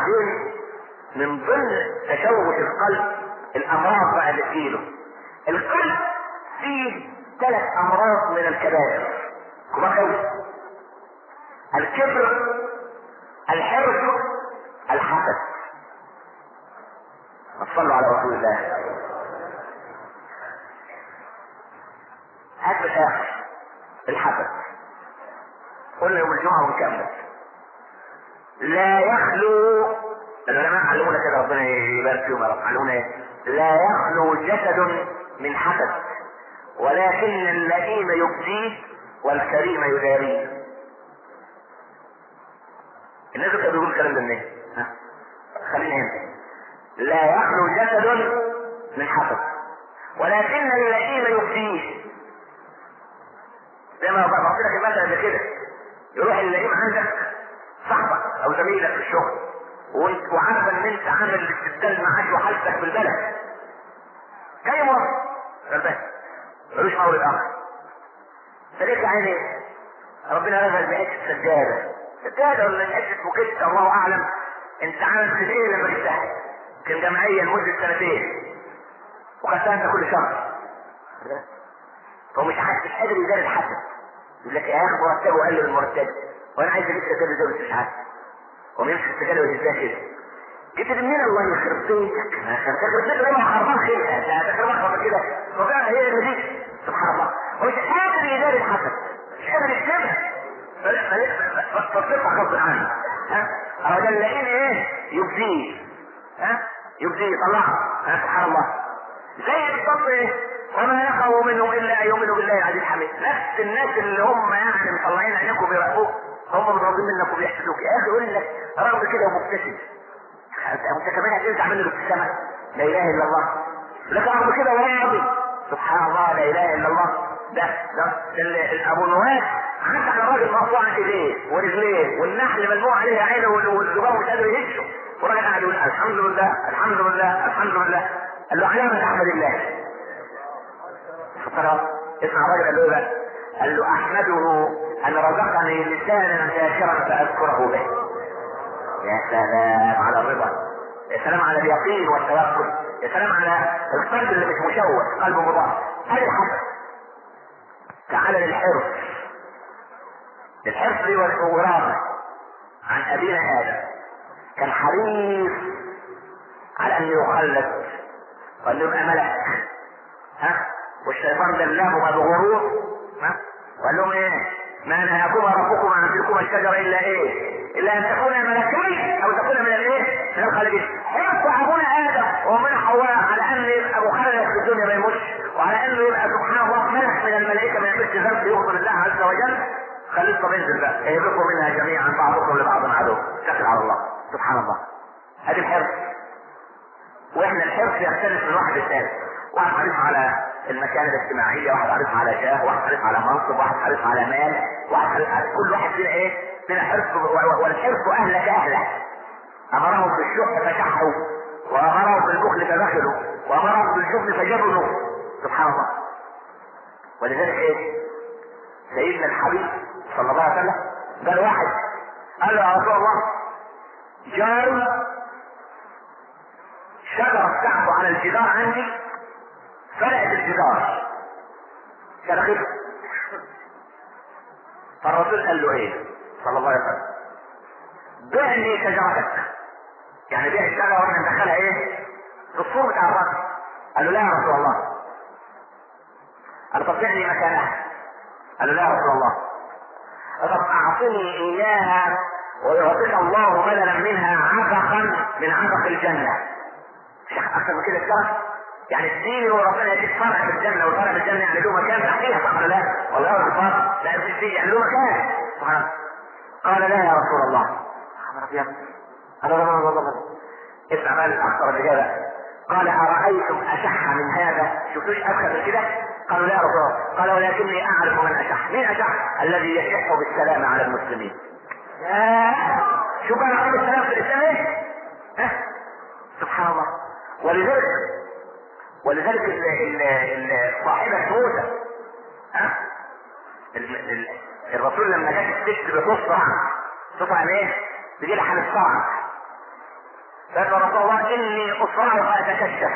وبعدين من ضمن تشوش القلب الامراض بقى اللي تجيله. القلب فيه 3 امراض من الكبائر كبار قوي: الكبر، الحرص، الحسد. صلوا على رسول الله. هات بالاخر الحسد. قلنا يوم الجمعه ونكمل. لا يخلو، العلماء علمونا كده ربنا يبارك فيهم يا رب، علمونا ايه؟ لا يخلو جسد من حسد، ولكن اللئيم يبديه والكريم يداريه. الناس كانوا بيقولوا الكلام ده منين؟ خلينا هنا. لا يخلو جسد من حسد ولكن اللئيم يبديه. زي ما قلت لك المثل قبل كده، يروح اللئيم عندك صاحبك او زميلك في الشغل وعارف ان انت عامل استبدال معاش وحالتك بالبلد، جاي مرة غلبان ملوش مورد اخر، فليك عيني ربنا رزق بحته سجاده ولا حته مكتة الله اعلم، انت عامل في ايه لما جبتها؟ كان جمعيه لمده 2 سنين وخدتها انت كل شهر، فهو مش قادر يدار الحسد. يقول لك يا اخي مرتبه قل من مرتبه، وانا عايز اجيب سجاده زي مش عارف، ويمسك السجاده ويهزها كده. جبت منين؟ الله يخرب بيتك، يخرب بيتك لما خربان خلقها، ده خربان خربان كده، وفعلا هي اللي سبحان الله، ومش قادر يدار الحسد، مش قادر يكتبها، فتصفح غصب عنه. هو ده اللئيم ايه؟ يبديه، يبديه يطلعها، سبحان الله. زي بالظبط ايه؟ وما يخاف منهم الا ان يؤمنوا بالله العزيز الحميد. نفس الناس اللي هم يعني مطلعين عينيكم وبيراقبوك، هم متراضين منك وبيحسدوك. يا اخي يقول لك رغم كده ومبتسم، انت كمان هتنزع منه الابتسامه؟ لا اله الا الله. لك رغم كده وراضي، سبحان الله، لا اله الا الله. ده ابو نواس عدى على الراجل مقطوع ايديه ورجليه والنحل ملموع عليه عينه والذباب مش قادر يهشه، والراجل قاعد يقول الحمد لله الحمد لله الحمد لله. قال له علامه احمد الله. اسمع الراجل قال له ايه بقى؟ قال له احمده ان رزقني لسانا ذاكرا فاذكره به. يا سلام على الرضا، يا سلام على اليقين والتوكل، يا سلام على القلب اللي مش مشوش، قلب مضاعف. هذا الحسد. تعال للحرص. الحرص والغرابة عن ابينا ادم، كان حريص على ان يخلد وان يبقى ملك، والشيطان دلهما بغرور، وقال لهم ايه؟ ما نهاكما ربكما عن تلكما الشجره الا ايه؟ الا ان تكونا ملكين او تكونا من الايه؟ من الخالدين. حرص ابونا ادم ومن حواء على ان يبقى مخلد في الدنيا ما يموتش، وعلى انه يبقى سبحان الله ملك من الملائكه ما يعملش ذنب يغفر الله عز وجل. خليكم انزل بقى اهبطوا منها جميعا بعضكم لبعض عدو، اتكل على الله. سبحان الله. ادي الحرص. واحنا الحرص يختلف من واحد للثاني. واحد حريص على المكانة الاجتماعية، واحد حريص على جاه، واحد حريص على منصب، واحد حريص على مال، واحد حريص على كل واحد فينا ايه؟ فينا حرص، والحرص اهلك اهله. امرهم بالشح فشحوا، وامرهم بالبخل فبخلوا، وامرهم بالجبن فجبنوا. سبحان الله. ولذلك ايه؟ سيدنا الحبيب صلى الله عليه وسلم قال واحد قال له يا رسول الله جار شجرة بتاعته على الجدار عندي فرقت الجدار شرخته. فالرسول قال له ايه صلى الله عليه وسلم؟ بعني شجرتك، يعني بيع الشجرة وانا ندخلها ايه في السور بتاع الراجل. قال له لا يا رسول الله. قال طب بعني مكانها. قال له لا يا رسول الله. طب اعطني اياها ويعطيك الله بدلا منها عفقا من عفق الجنة. مش اكثر من كده الشرف؟ يعني الدين وربنا يديك فرع في الجنة، والفرع في الجنة يعني له مكان تحتيها، صح ولا لا؟ والله الكفار لا يمكن فيه يعني له مكان. سبحان. قال لا يا رسول الله. اسمع بقى الاخطر الاجابه. قال ارايتم اشح من هذا؟ شفتوش ادخل من كده؟ قالوا لا يا رسول الله. قال ولكني اعرف من اشح. مين اشح؟ الذي يشح بالسلام على المسلمين. شوف بقى نقيم السلام في الاسلام ايه؟ سبحان الله. ولذلك صاحبة موسى الرسول لما جت الست بتصرع ايه؟ بيجي لها حالة صرع، فقال رسول الله اني اصرع فاتكشف،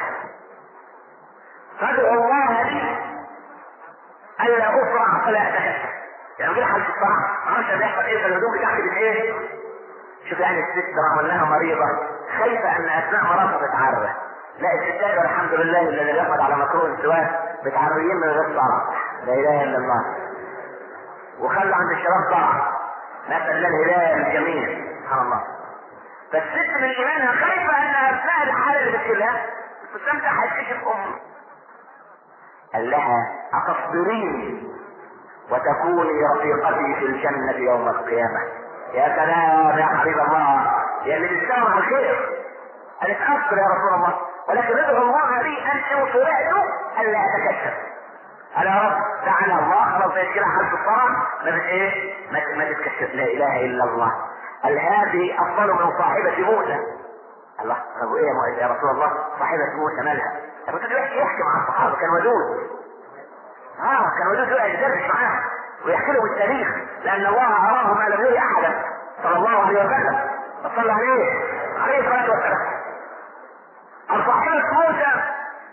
فادعو الله لي الا اصرع فلا اتكشف. يعني كده حالة الصرع، معرفش بيحصل ايه في الهدوم بتاعتي من ايه. شوف يعني الست رغم انها مريضة خايفة ان اثناء مرضها تتعرى. لا الستات والحمد لله اللي بياخد على مكروه سواء متعريين من غير صرع. لا اله الا الله. وخلوا عند الشباب صرع، نسأل الله الهداية للجميع سبحان الله. فالست من ايمانها خايفة ان اثناء الحالة اللي بتجيلها تستمتع هتكشف قال لها اتصبرين وتكوني رفيقتي في الجنة يوم القيامة. يا سلام يا حبيب الله، يا اللي بتساوي على الخير. قالت اصبر يا رسول الله، ولكن ادعو الله لي ان اوصلت الا اتكشف. قال يا رب تعالى الله خلاص زي كده حالة الصرع ما تتكشف. لا اله الا الله. قال هذه افضل من صاحبة موسى. الله طب ايه يا رسول الله صاحبة موسى مالها؟ طب انت دلوقتي يحكي مع الصحابة كان ودود. كان ودود يقعد يدردش معاهم ويحكي لهم التاريخ، لان الله اراه ما لم يري احدا صلى الله عليه وسلم وصلى عليه الصلاه والسلام. صاحبة موسى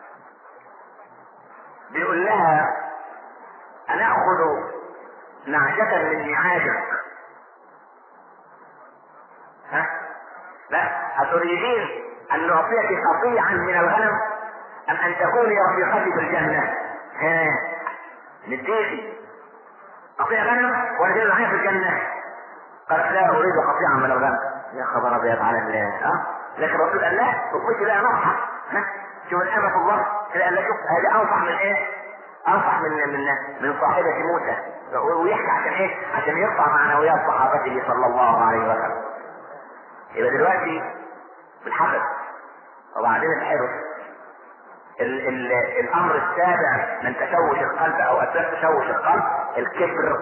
بيقول لها انا اخذ نعجة من نعاجك. لا اتريدين ان نعطيك قطيعا من الغنم ام ان تكوني رفيقتي في الجنة؟ نديكي قطيع غنم ولا تجد معايا في الجنة؟ قالت لا اريد قطيعا من الغنم. يا خبر ابيض على الله. لكن الرسول قال لا اخوتي لا نصحى. شوف الامة الله كده قال لك شوف هذه انصح من ايه؟ انصح من صاحبة موسى. ويحكي عشان ايه؟ عشان يرفع معنويات صحابته صلى الله عليه وسلم. يبقى دلوقتي بالحدث وبعدين الحرص. الامر السابع من تشوش القلب او اسباب تشوش القلب الكبر.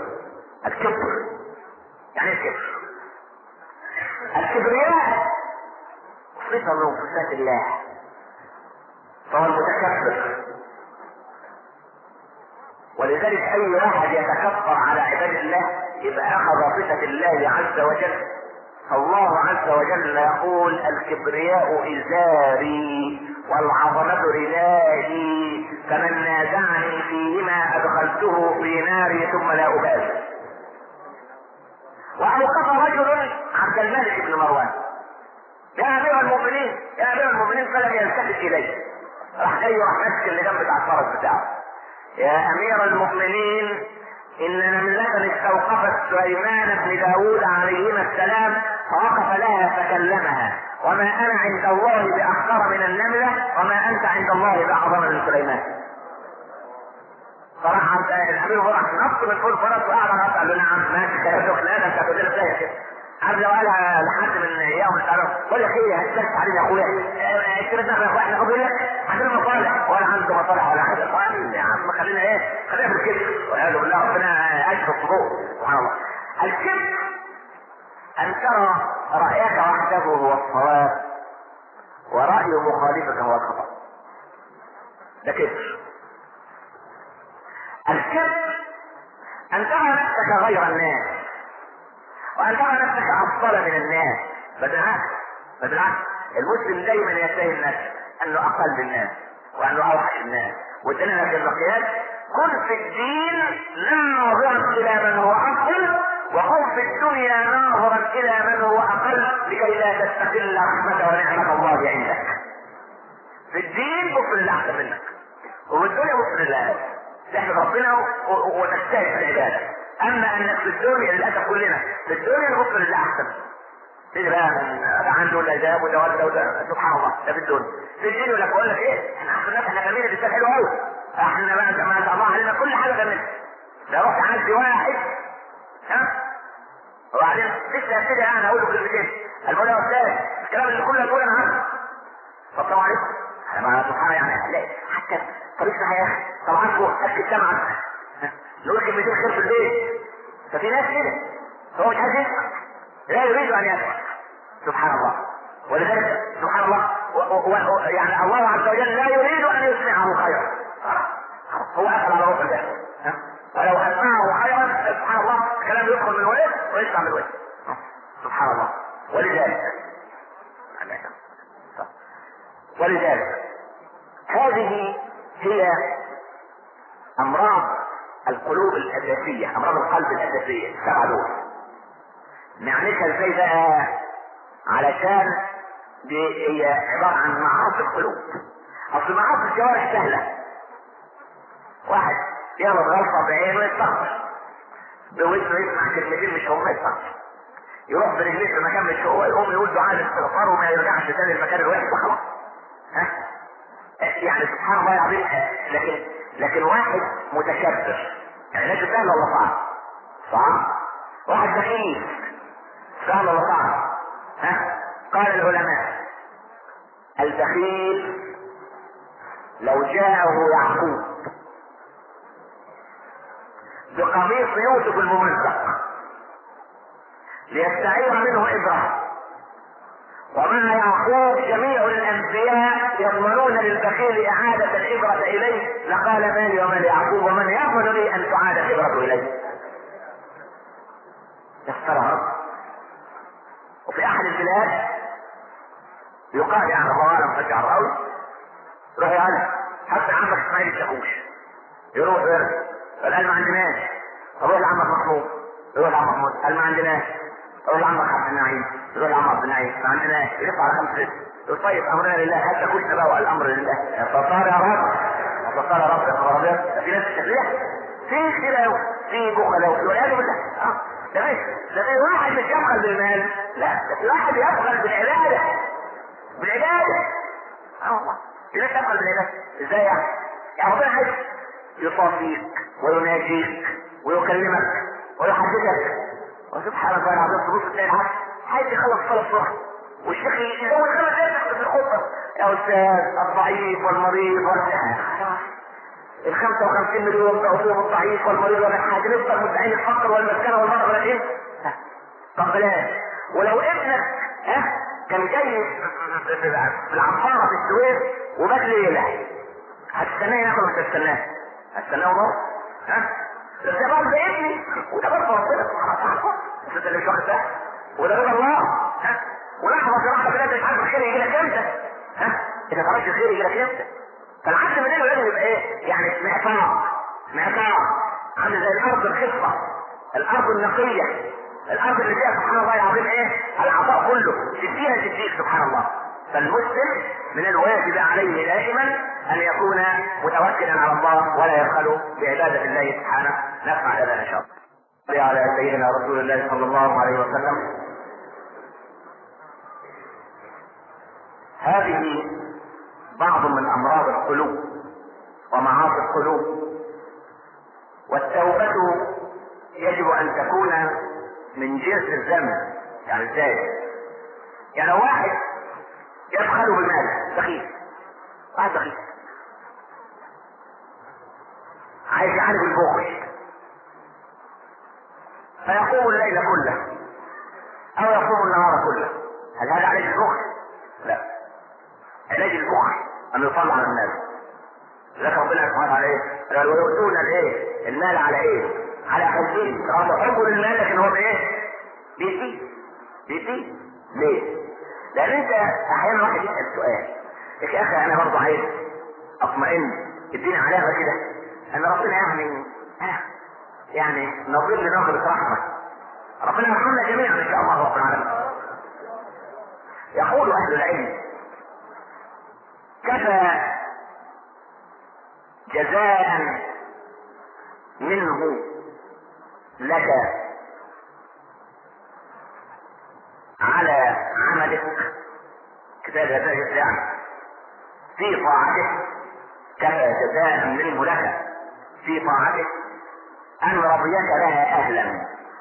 يعني الكبر الكبرياء صفة من صفات الله، فهو المتكبر. ولذلك اي واحد يتكبر على عباد الله يبقى اخذ صفة الله عز وجل. الله عز وجل يقول الكبرياء ازاري والعظمة ردائي فمن نازعني فيهما ادخلته في ناري ثم لا ابالي. واوقف رجل عبد الملك بن مروان يا امير المؤمنين فلم يلتفت اليه. راح جاي وراح ماسك اللي جنب بتاع الفرس بتاعه. يا امير المؤمنين ان نملة استوقفت سليمان بن داود عليهما السلام فوقف لها فكلمها وما انا عند الله باحقر من النملة وما انت عند الله باعظم من سليمان. فراح الامير راح نط من فوق الفرس وقعد على قال له نعم ماشي كلامك لا ده انت هتقول لي ازاي كده. عارف لو قالها لحد من ايام الشعراء بقول لك ايه هتسكت علينا يا اخويا اشتريتنا يا اخويا اقول لك عندنا مصالح ولا عنده مصالح ولا حاجه. يا عم خلينا خلينا في الكذب والعياذ بالله ربنا اشفى الصدور سبحان الله. الكذب ان ترى رايك وحده هو الصواب وراي مخالفك هو الخطا. ده كذب. الكذب ان ترى نفسك غير الناس وان ترى نفسك افضل من الناس. بالعكس المسلم دايما يتهم نفسه انه اقل الناس وانه اوحش الناس. والدليل في المقياس كن في الدين ناظرا الى من هو افضل وكن في الدنيا ناظرا الى من هو اقل لكي لا تستقل رحمه ونعمه الله عندك. في الدين بص للي احسن منك وفي الدنيا بص لله تحمد ربنا وتجتهد في العباده. اما انك في الدنيا للاسف كلنا في الدنيا نبص للي احسن. تيجي بقى ده عنده العذاب وده وده سبحان الله. ده في الدنيا. في الدين يقول لك بقول لك ايه احنا احسن ناس احنا جميل الانسان حلو قوي احنا بقى ما شاء الله علينا كل حاجه جميله. ده رحت عندي واحد وبعدين لسه ابتدي انا اقول له كلمتين المولى يا استاذ الكلام اللي كله يقول انا عارفه. السلام عليكم انا سبحان يعني هتلاقي حتى طريقنا يا اخي طبعا فوق اكد سمعك نقول كلمتين خير في البيت. ففي ناس كده هو مش عايز يسمع لا يريد ان يسمع سبحان الله. ولذلك سبحان الله يعني الله عز وجل لا يريد ان يسمعه خيرا. هو قفل على روح الباب ولو اسمعه خيرا سبحان الله الكلام يدخل من الوجه ويطلع من الوجه سبحان الله. ولذلك ولذلك هذه هي امراض القلوب الاساسية، امراض القلب الاساسية السبعة دول. نعالجها ازاي بقى؟ علشان دي هي عبارة عن معاصي القلوب. اصل معاصي الجوارح سهلة، واحد يغلط غلطة بعينه يستغفر، بودنه يسمع كلمتين مش هم يستغفر، يروح برجليه في مكان مش هو، يقوم يقول دعاء الاستغفار وما يرجعش تاني المكان الوحش وخلاص. يعني سبحان الله العظيم. لكن واحد متكبر علاجه سهل ولا صعب؟ صعب. واحد بخيل سهل ولا صعب؟ قال العلماء البخيل لو جاءه يعقوب بقميص يوسف الممزق ليستعير منه إبرة، ومع يعقوب جميع الأنبياء يضمنون للبخيل إعادة الإبرة إليه، لقال مالي ومال يعقوب ومن يأمن لي أن تعاد الإبرة إليه. يسترعب. وفي أحد البلاد يقال يعني ظواهر مفجع الراوي يروح يعلم حتى عمك اسماعيل الشاكوش يروح يرد فالآن ما عندناش، يروح لعمك محمود، يروح لعمك محمود قال ما عندناش، يروح لعمك عبد النعيم، يروح لعمك عبد النعيم ما عندناش، يلف على 5 6 يقول طيب امرنا لله حتى كلنا بقى والامر لله. يا ستار يا رب، يا ستار يا رب، يا خرابيط. في ناس تشريح في خلاف في بخلاء والعياذ بالله. ده في واحد مش يبخل بالمال، لا ده في واحد يبخل بالعباده. بالعباده والله في ناس تبخل بالعباده. ازاي يعني؟ يعني ربنا عايز يصافيك ويناجيك ويكلمك ويحدثك، وسبحان الله العظيم تبص تلاقي العبد عايز يخلص صلاه الصبح والشيخ يزود 5 دقايق في الخطبه، يا استاذ الضعيف والمريض ال 55 مليون بقوا فيهم الضعيف والمريض ولا حاجه، نفضل مدعين الفقر والمسكنه والمرض ولا ايه؟ طب بلاش. ولو ابنك كان جاي في العماره في السويس وبات ليله، هتستناه ياكل ولا هتستناه؟ هتستناه برضه. ده برضه ابني وده برضه ربنا سبحانه وتعالى، انت اللي مش واخد بالك، وده رضا الله. ولحظه في لحظه كده مش عارف الخير يجي لك امتى. اذا ما عرفتش الخير يجي لك امتى؟ فالعبد مننا لازم يبقى ايه؟ يعني معطاء عامل زي الارض الخصبه، الارض النقيه، الارض اللي فيها سبحان الله العظيم ايه؟ العطاء كله تديك سبحان الله. فالمسلم من الواجب عليه دائما ان يكون متوكلا على الله ولا يبخل بعباده الله سبحانه. نسمع هذا ان شاء الله. على سيدنا رسول الله صلى الله عليه وسلم. هذه بعض من امراض القلوب ومعاصي القلوب. والتوبة يجب ان تكون من جنس الذنب. يعني ازاي؟ يعني لو واحد يبخل بالمال، بخيل، واحد بخيل عايز يعالج البخل فيقوم الليل كله او يقوم النهار كله، هل هذا علاج البخل؟ لا. علاج البخل ان يطلع على الناس. لك ربنا سبحانه على ايه؟ قال ويؤتون الايه؟ المال على ايه؟ على حبه. رغم حبه للمال لكن هو بايه؟ بيزيد. ليه؟ لان انت احيانا واحد يسال سؤال، يا اخي انا برضه عايز اطمئن، اديني علامه كده ان ربنا يعني نظل نظره رحمه، ربنا يرحمنا جميعا ان شاء الله رب العالمين. يقول اهل العلم كفى جزاء منه لك على عملك، كتاب جزاء يعني في طاعتك، كفى جزاء منه لك في طاعتك ان رضيك لها اهلا.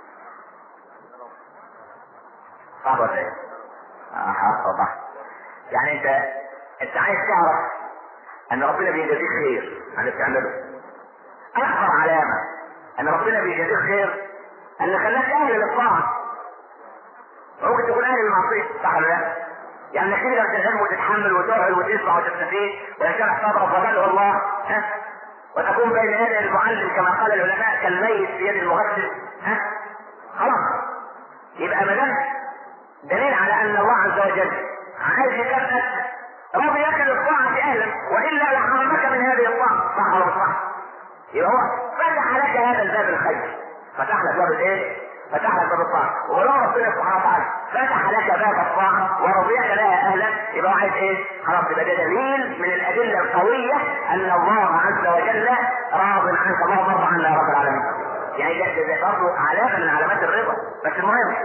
صعب ولا ايه؟ صح. يعني انت عايز تعرف ان ربنا بيجازيك خير عن اللي بتعمله. اكبر علامه ان ربنا بيجازيك خير ان خلاك اهل للطاعه. ممكن تكون اهل المعصيه، صح ولا لا؟ يعني انك تقدر تتعلم وتتحمل وتعمل وتسمع وتستفيد ويشرح صدرك وتدعو الله، وتكون بين يدي المعلم كما قال العلماء كالميت في يد المغسل، خلاص. يبقى ما دام دليل على ان الله عز وجل عايز يكافئك رضيك للطاعة اهلا والا لحرمك من هذه الطاعة، صح ولا مش صح؟ يبقى هو فتح لك هذا الباب الخير، فتح لك باب الايه؟ فتح لك باب الطاعة. ولو ربنا سبحانه وتعالى فتح لك باب الطاعة ورضيك لها اهلا، يبقى عايز ايه؟ خلاص يبقى ده دليل من الادلة القوية ان الله عز وجل راض عنك. اللهم ارضى عنا يا رب العالمين. يعني ده برضه علامة من علامات الرضا. بس المهم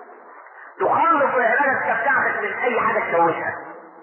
تخلص العبادة بتاعتك من اي حاجة تشوشها،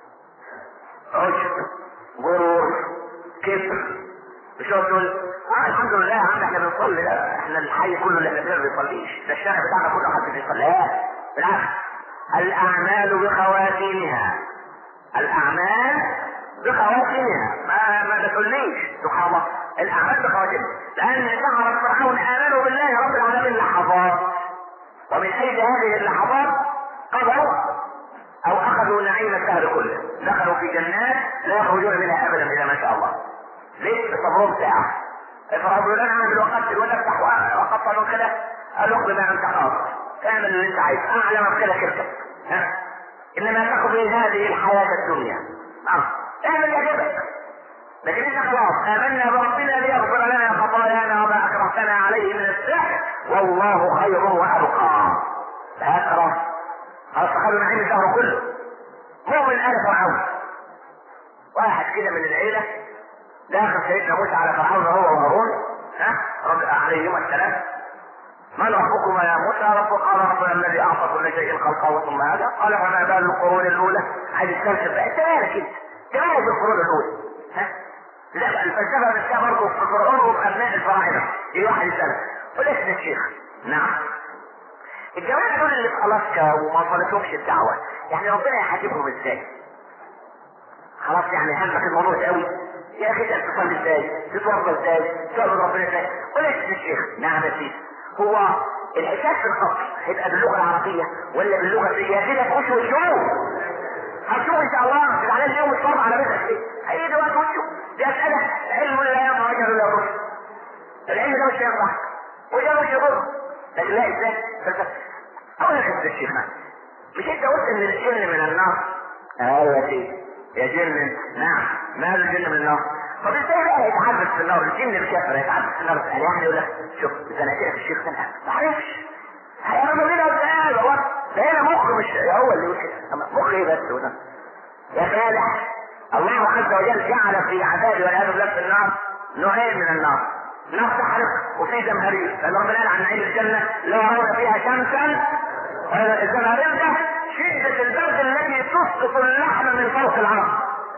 عجب، غرور، كبر. مش هو تقول الحمد لله يا عم احنا بنصلي، لا احنا الحي كله اللي احنا فيه ما بيصليش، ده الشارع بتاعنا كله حد بيصلي. لا بالعكس، الاعمال بخواتيمها، الاعمال بخواتيمها، ما تقوليش سبحان الله الاعمال بخواتيمها، لان سحرة فرعون امنوا بالله رب العالمين لحظات، ومن اجل هذه اللحظات قضوا او اخذوا نعيم الدهر كله، دخلوا في جنات لا يخرجون منها ابدا اذا ما شاء الله. ليه؟ بصبرهم ساعة. فرعون لنا اعمل وقتل ونفتح وقطل وكذا، قالوا اقضي ما انت قاضي، اعمل اللي انت عايزه، اعلى من كده كركب، انما تقضي هذه الحياة الدنيا، اعمل اللي يعجبك، لكن احنا خلاص امنا بربنا ليغفر لنا خطايانا وما اكرهتنا عليه من السحر والله خير وابقى. هكذا خلاص خلوا نعيم الدهر كله. مؤمن آل فرعون، واحد كده من العيلة داخل سيدنا موسى على فرعون هو وهارون رب عليهما السلام. من ربكما يا موسى؟ قال ربنا الذي اعطى كل شيء خلقه ثم هذا. قال فما بال القرون الاولى؟ عايز تستنشق بقى انت مالك انت؟ انت مالك بالقرون الاولى؟ لا الفلسفه نفسها برضه في فرعون وابناء الفراعنه. يجي واحد يسالك قول لك يا شيخ نعم الجماعه دول اللي في الاسكا وما وصلتهمش الدعوه، يعني ربنا يحاسبهم ازاي؟ خلاص يعني همك الموضوع قوي يا اخي، انت تصلي ازاي؟ تتوضا ازاي؟ تعبد ربنا ازاي؟ قول لي يا شيخ نعم يا سيدي، هو الحساب في القبر هيبقى باللغه العربيه ولا باللغه السياسيه؟ تخش وتشوف هتشوف ان شاء الله في على اليوم الصبح على بيتك ايه؟ هي ده وقت وشه، دي اسئله علم لا ينفع رجل ولا رشد. العلم ده مش ينفع وده مش يضر، لكن لا ازاي؟ اقول لك يا شيخ مش انت قلت ان الجن من النار؟ ايوه يا سيدي يا جن نعم، ماذا الجن من النار؟ طب ازاي بقى يتعبد في النار؟ الجن الكافر يتعبد في النار؟ يعني يقول لك شوف سنتين الشيخ سنة ما عرفش هيعملوا لنا ازاي؟ ده هنا مخ مش هو اللي يقول كده، مخ ايه بس وده يا فالح. الله عز وجل جعل في عذاب والعياذ بالله في النار نوعين من النار، نار تحرق وفي زمهرير، لان ربنا قال عن نعيم الجنه لا يرون فيها شمسا. الزمهرير ده شدة البرد التي تسقط اللحم من فوق العرض.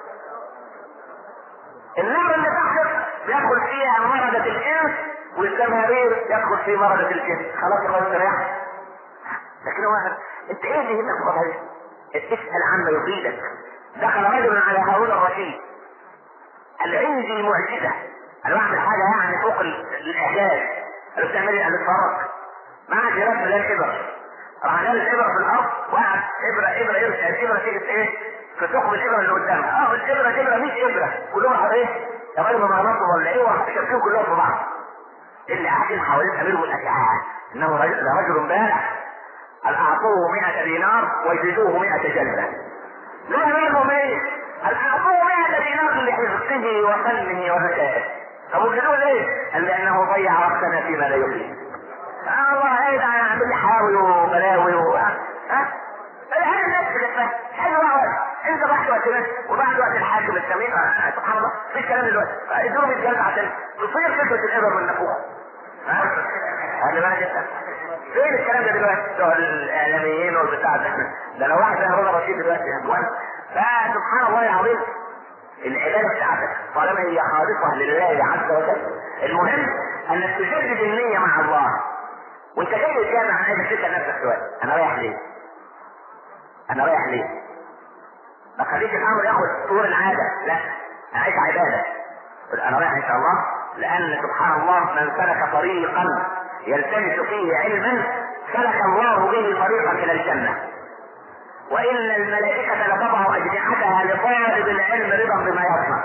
النار اللي تحت بيدخل فيها مردة الانس والزمهرير يدخل فيه مردة الجن. خلاص يبقى استريح. لكن هو انت ايه اللي يهمك بقى؟ اسأل عما يفيدك. دخل رجل على هارون الرشيد قال عندي معجزة، انا بعمل حاجة يعني فوق الاعجاز. قال له بتعمل ايه؟ قال له اتفرج معك جراب من الابر. راح جاب الابره في الارض وقعد ابره يرجع الابره تيجي ايه في ثقب الابره اللي قدامها. الابره 100 ابره كلهم راحوا ايه يا راجل مغناطيس ولا ايه، وراحوا شابكين كلهم في بعض. اللي قاعدين حوالين امير الاشعاع انه رجل بارع قال اعطوه 100 دينار ويزيدوه 100 جلده. لا منهم ايه؟ قال اعطوه 100 دينار لحفظه وفنه وذكائه. طب وجدوه ليه؟ قال لانه ضيع وقتنا فيما لا يفيد. الله ايه ده عامل لي حاوي وبلاوي هذا الناس كده حلو انت بعد وقت بس وبعد وقت الحاكم السمين سبحان الله مفيش كلام دلوقتي ادوهم الجلد عشان تصير فكره الابر من نفوخ. خلي بالك انت فين الكلام ده دلوقتي؟ بتوع الاعلاميين والبتاع ده لو واحد زي هارون الرشيد دلوقتي فسبحان الله العظيم العباده بتاعتك طالما هي خالصه لله عز وجل. المهم انك تجدد النيه مع الله وانت جاي الجامع. انا عايز تسال نفسك سؤال، انا رايح ليه؟ انا رايح ليه؟ ما تخليش الامر ياخد طول العاده، لا انا عايز عباده. انا رايح ان شاء الله لان سبحان الله من سلك طريقا يلتمس فيه علما سلك الله به طريقا الى الجنه. وان الملائكه لتضع اجنحتها لطالب العلم رضا بما يصنع.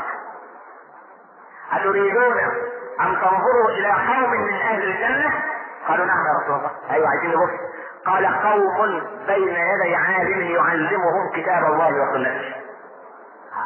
اتريدون ان تنظروا الى قوم من اهل الجنه؟ قالوا نعم يا رسول الله. ايوه عايزين نبص. قال قوم بين يدي عالم يعلمهم كتاب الله وسنته.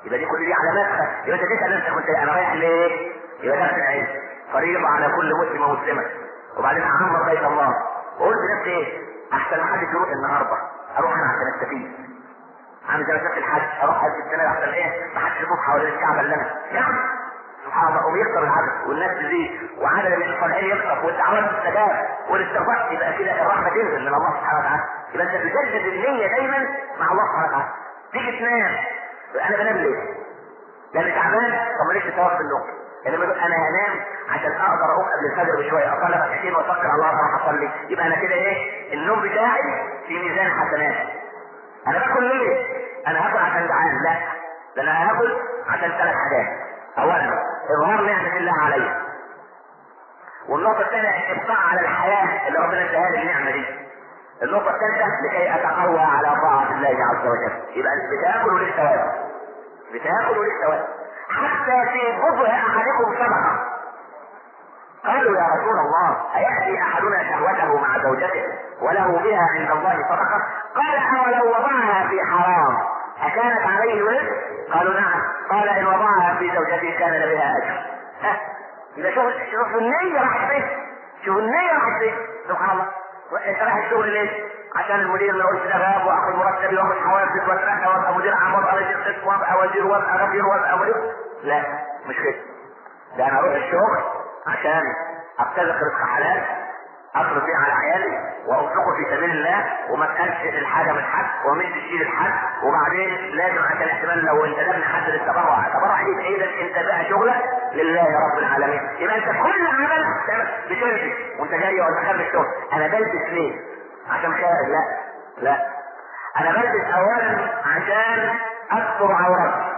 يبقى دي كل دي علامات. يبقى انت تسال نفسك كنت انا رايح ليه؟ يبقى ده العلم فريضه على كل مسلم ومسلمه. وبعدين اعمر بيت الله وقلت لنفسي ايه؟ احسن ما حد يروح النهارده اروح انا عشان استفيد. عامل زي مسافه الحج اروح حج السنه احسن ايه؟ ما حدش يطوف حوالين الكعبه الا انا. يعني سبحان الله ويكثر العدد والناس تزيد وعدد من الصالحين يكثر والدعوات تستجاب والاستغفار، يبقى كده الرحمه تنزل من الله سبحانه وتعالى. يبقى انت تجدد النيه دايما مع الله سبحانه وتعالى. تيجي تنام انا بنام ليه؟ لان تعبان. طب ماليش ثواب في النوم. انما انا هنام عشان اقدر اقوم قبل الفجر بشويه اصلي ركعتين واتوكل على الله اروح اصلي. يبقى انا كده ايه؟ النوم بتاعي في ميزان حسنات. انا باكل ليه؟ انا هاكل عشان جعان؟ لا، ده انا هاكل عشان 3 حاجات. اولا اظهار نعمه الله علي، والنقطه الثانيه الابقاء على الحياه اللي ربنا اداها لي النعمه دي. النقطه الثالثه لكي اتقوى على طاعه الله عز وجل. يبقى بتاكل للثواب، بتاكل للثواب. حتى في بضع احدكم صدقه. قالوا يا رسول الله اياتي احدنا شهوته مع زوجته وله بها عند الله صدقه؟ قال اولو وضعها في حرام اكانت عليه وزر؟ قالوا نعم. قال ان وضعها في زوجته كان بها اجر. يبقى شوف النية راحت فين، شوف النية راحت فين. سبحان الله. انت رايح الشغل ليه؟ عشان المدير ما يقولش ده غاب واخد مرتبي واخد حوافز واترقى وابقى مدير عام وابقى مدير قسم وابقى وزير وابقى غفير وابقى مدير. لا مش كده. ده انا اروح الشغل عشان ابتلق رزق حلال اصرف فيه على عيالي وانفقه في سبيل الله وما تكلش الحاجه من حد ومش تشيل الحد. وبعدين لازم عشان احتمال لو انت ده من حد للتبرع، تبرع ليك ايضا انت بقى شغلك لله رب العالمين. يبقى انت كل عمل بتلبس وانت جاي ولا خارج الشغل. انا بلبس ليه؟ عشان خارج؟ لا لا، انا بلبس اولا عشان استر عورتي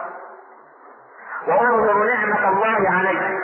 وانظر نعمه الله علي.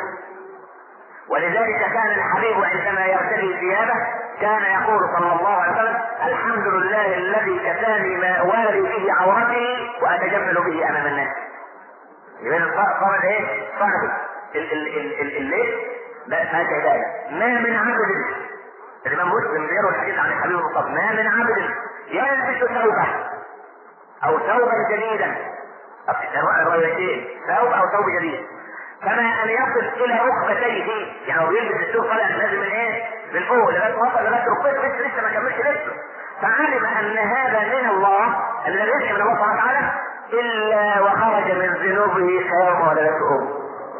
ولذلك كان الحبيب عندما يرتدي ثيابه كان يقول صلى الله عليه وسلم الحمد لله الذي كفاني ما اواري به عورتي واتجمل به امام الناس. يبقى فرض ايه؟ فرض الليل ما كذلك. ما من عبد، الامام مسلم بيروي الحديث عن الحبيب المصطفى، ما من عبد يلبس ثوبه او ثوبا جديدا، الروايتين ثوب او ثوب جديد، كما ان يصل الى ركبتيه. يعني هو بيلبس الثوب طالع نازل من ايه؟ من فوق لغايه وصل لغايه ركبته لسه ما كملش لبسه. فعلم ان هذا من الله الذي يشفي من الله سبحانه وتعالى الا وخرج من ذنوبه كيوم ولدته.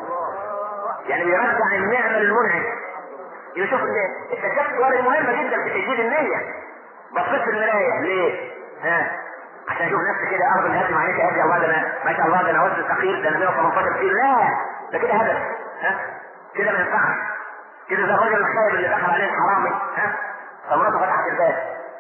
يعني بيرجع النعمه للمنعم. يشوف التكفل ورقه مهمه جدا في تجديد النيه. بصيت في المرايه ليه؟ عشان اشوف نفسي كده ارض الهدم عليك يا ابني الله ده انا ما شاء الله ده انا وزن ثقيل ده انا 118 كيلو. لا ده كده هدف. كده ما ينفعش. كده ده الراجل الخايب اللي دخل عليه الحرامي فمراته فتحت الباب.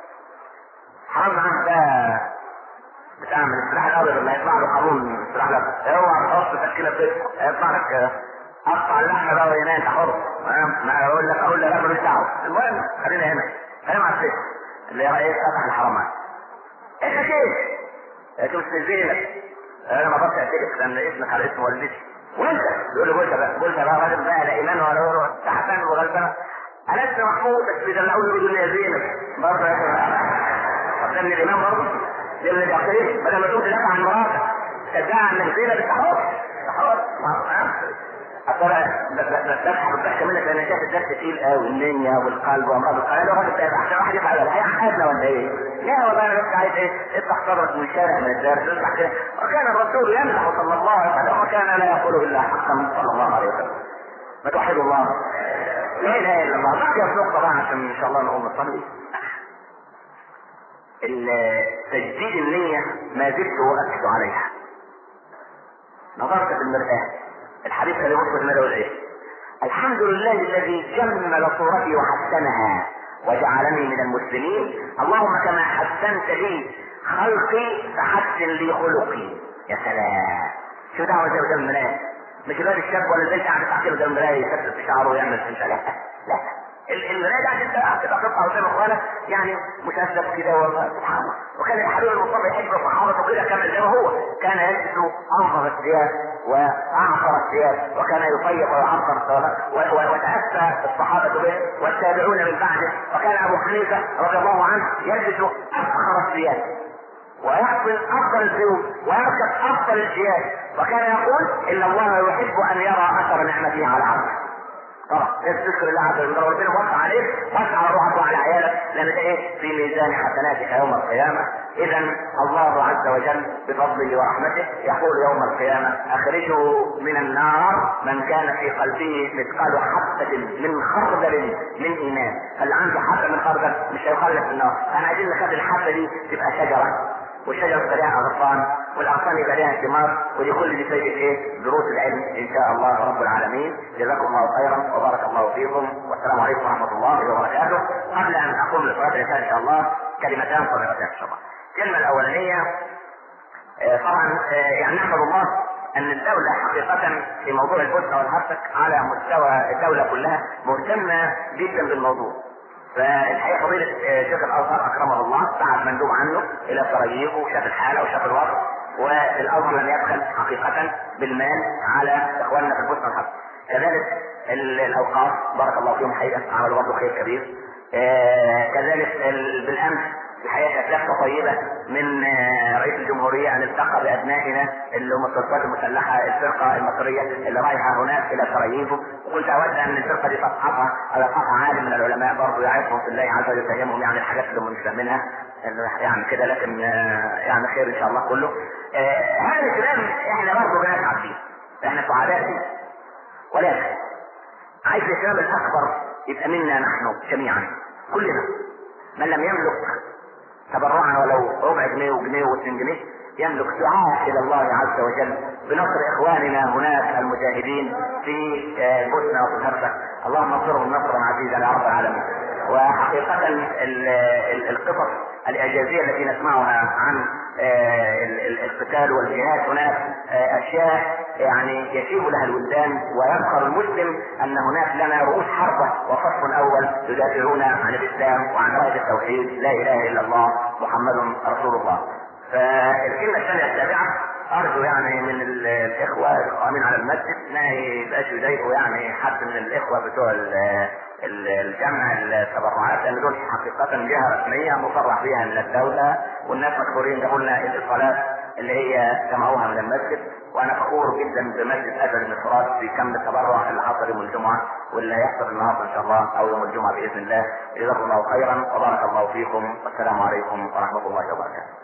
حرام معاه ده بتاع من السلاح الابيض اللي هيطلع له قانون السلاح الابيض. اوعى تحط تشكيله بيت هيطلع لك اقطع اللحمه بقى وهنا انت حر. ما اقول لك لا ماليش دعوه. المهم خلينا هنا مع الست اللي هي ايه فتح الحرامات. انت كيف؟ انت مش زينك. انا ما بقدرش اعترف لان اسمك على اسم والدتي. وانت يقول له قلت بقى راجل بقى لا ايمان ولا تعبان وغلبان. انا اسمي محمود بس بيدلعوني يقولوا لي يا زينب برضه يا اخي. قدام الامام برضه يقول لي اخي بدل ما تقول تدافع عن مراتك تدعي انك زينب انت حر. بسحب الضحكه منك لان شايف الدرس تقيل قوي النية والقلب وامراض القلب. لو راجل تعب عشان واحد يفعل هيعقدنا ولا ايه؟ لا والله انا بس عايز ايه؟ افتح صدرك من الشارع من الدرس افتح كده. وكان الرسول يمدح صلى الله عليه وسلم وكان لا يقول الا حقا صلى الله عليه وسلم. ما توحدوا الله. لا اله الا الله. نرجع في نقطه بقى عشان ان شاء الله نقوم نصلي. تجديد النية ما زلت اؤكد عليها. نظرت في المرآة الحديث اللي وصف المدى والايه؟ الحمد لله الذي جمل صورتي وحسنها وجعلني من المسلمين. اللهم كما حسنت لي خلقي فحسن لي خلقي. يا سلام. شو دعوه زي قدام المرايه؟ مش الواد الشاب ولا البنت قاعد تعطيه قدام المرايه يكتب في شعره ويعمل في لا المرايه قاعد انت تبقى قطعه قدام اخوانك يعني مشذب كده سبحان الله. وكان الحبيب المصطفى يحب صحابته كده كما زي ما هو كان يلبس انظف الثياب واعصر الثياب وكان يطيب ويعصر وتاسى الصحابه به والتابعون من بعده. وكان ابو حنيفه رضي الله عنه يلبس افخر الثياب ويحصل افضل الثياب ويركب افضل الثياب وكان يقول ان الله يحب ان يرى اثر نعمته على عبده. طبعا تذكر الله عز وجل، ربنا وقع عليك وقع على روحك وعلى عيالك، لان ده ايه؟ في ميزان حسناتك يوم القيامه. اذا الله عز وجل بفضله ورحمته يقول يوم القيامه: اخرجوا من النار من كان في قلبه مثقال حبه من خردل من ايمان. فاللي عنده حبه من خردل مش هيخلد في النار. انا عايزين نخلي الحبه دي تبقى شجره، والشجرة يبقى لها أغصان، والأغصان يبقى لها ثمار، ودي كل دي فايدة إيه؟ دروس العلم إن شاء الله رب العالمين. جزاكم الله خيرا وبارك الله فيكم، والسلام عليكم ورحمة الله وبركاته. قبل أن أقوم لصلاة العشاء إن شاء الله كلمتان صغيرتان إن شاء الله. الكلمة الأولانية طبعا يعني نحمد الله أن الدولة حقيقة في موضوع البوسنة والهرسك على مستوى الدولة كلها مهتمة جدا بالموضوع. فالحقيقه فضيله شيخ الازهر اكرمه الله بعد مندوب عنه الى سراييفو وشاف الحاله وشاف الوضع، والازهر لم يبخل حقيقه بالمال على اخواننا في البوسنه والهرسك. كذلك الاوقاف بارك الله فيهم حقيقه عملوا برضه خير كبير. كذلك بالامس الحقيقه لفته طيبه من رئيس الجمهوريه ان التقى بابنائنا اللي هم القوات المسلحه الفرقه المصريه اللي رايحه هناك الى سراييفو، وكنت اود ان الفرقه دي تصحفها على صفحه عالم من العلماء برضه يعرفهم في الله عز وجل يفهمهم يعني الحاجات اللي هم مش فاهمينها يعني كده، لكن يعني خير ان شاء الله كله. هذا الكلام احنا برضه بنسعد فيه، احنا سعداء فيه، ولكن عايز الكلام الاكبر يبقى منا نحن جميعا كلنا. من لم يملك تبرعا ولو ربع جنيه وجنيه واثنين جنيه يملك دعاء الى الله عز وجل بنصر اخواننا هناك المجاهدين في البوسنه وفي الهرسك. اللهم انصرهم نصرا عزيزا يا رب العالمين. وحقيقه القصص الاعجازيه التي نسمعها عن القتال والجهاد هناك اشياء يعني يشيب لها الولدان، ويذكر المسلم ان هناك لنا رؤوس حربه وصف اول يدافعون عن الاسلام وعن رايه التوحيد لا اله الا الله محمد رسول الله. فالكلمه الثانيه السابعه ارجو يعني من الاخوه القائمين على المسجد ما يبقاش يضايقوا يعني حد من الاخوه بتوع الجمع التبرعات، لان دول حقيقه جهه رسميه مصرح بها من الدوله، والناس مشهورين جابوا لنا الاتصالات اللي هي جمعوها من المسجد، وانا فخور جدا بمسجد اسد بن فرات في كم التبرع اللي حصل يوم الجمعه واللي هيحصل النهارده ان شاء الله او يوم الجمعه باذن الله. جزاكم الله خيرا وبارك الله فيكم، والسلام عليكم ورحمه الله وبركاته.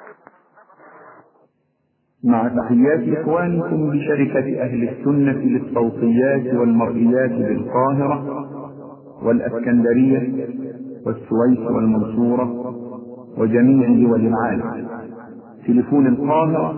مع تحيات إخوانكم بشركة أهل السنة للصوتيات والمرئيات بالقاهرة والأسكندرية والسويس والمنصورة وجميع دول العالم. تليفون القاهرة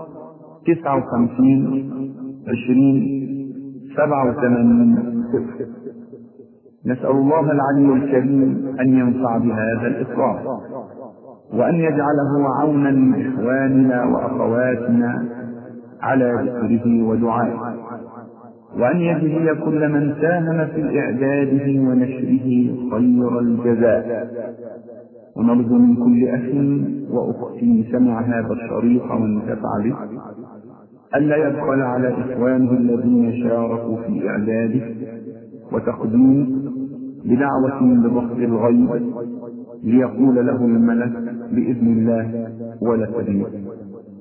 59 20 87 0. نسأل الله العلي الكريم أن ينفع بهذا الإصرار، وأن يجعله عونا لإخواننا وأخواتنا على ذكره ودعائه، وأن يجزي كل من ساهم في إعداده ونشره خير الجزاء. ونرجو من كل أخ وأخت سمع هذا الشريط وانتفع به ألا يبخل على إخوانه الذين شاركوا في إعداده وتقديمه بدعوة بضغط الغيب ليقول له الملك بإذن الله ولا تدين.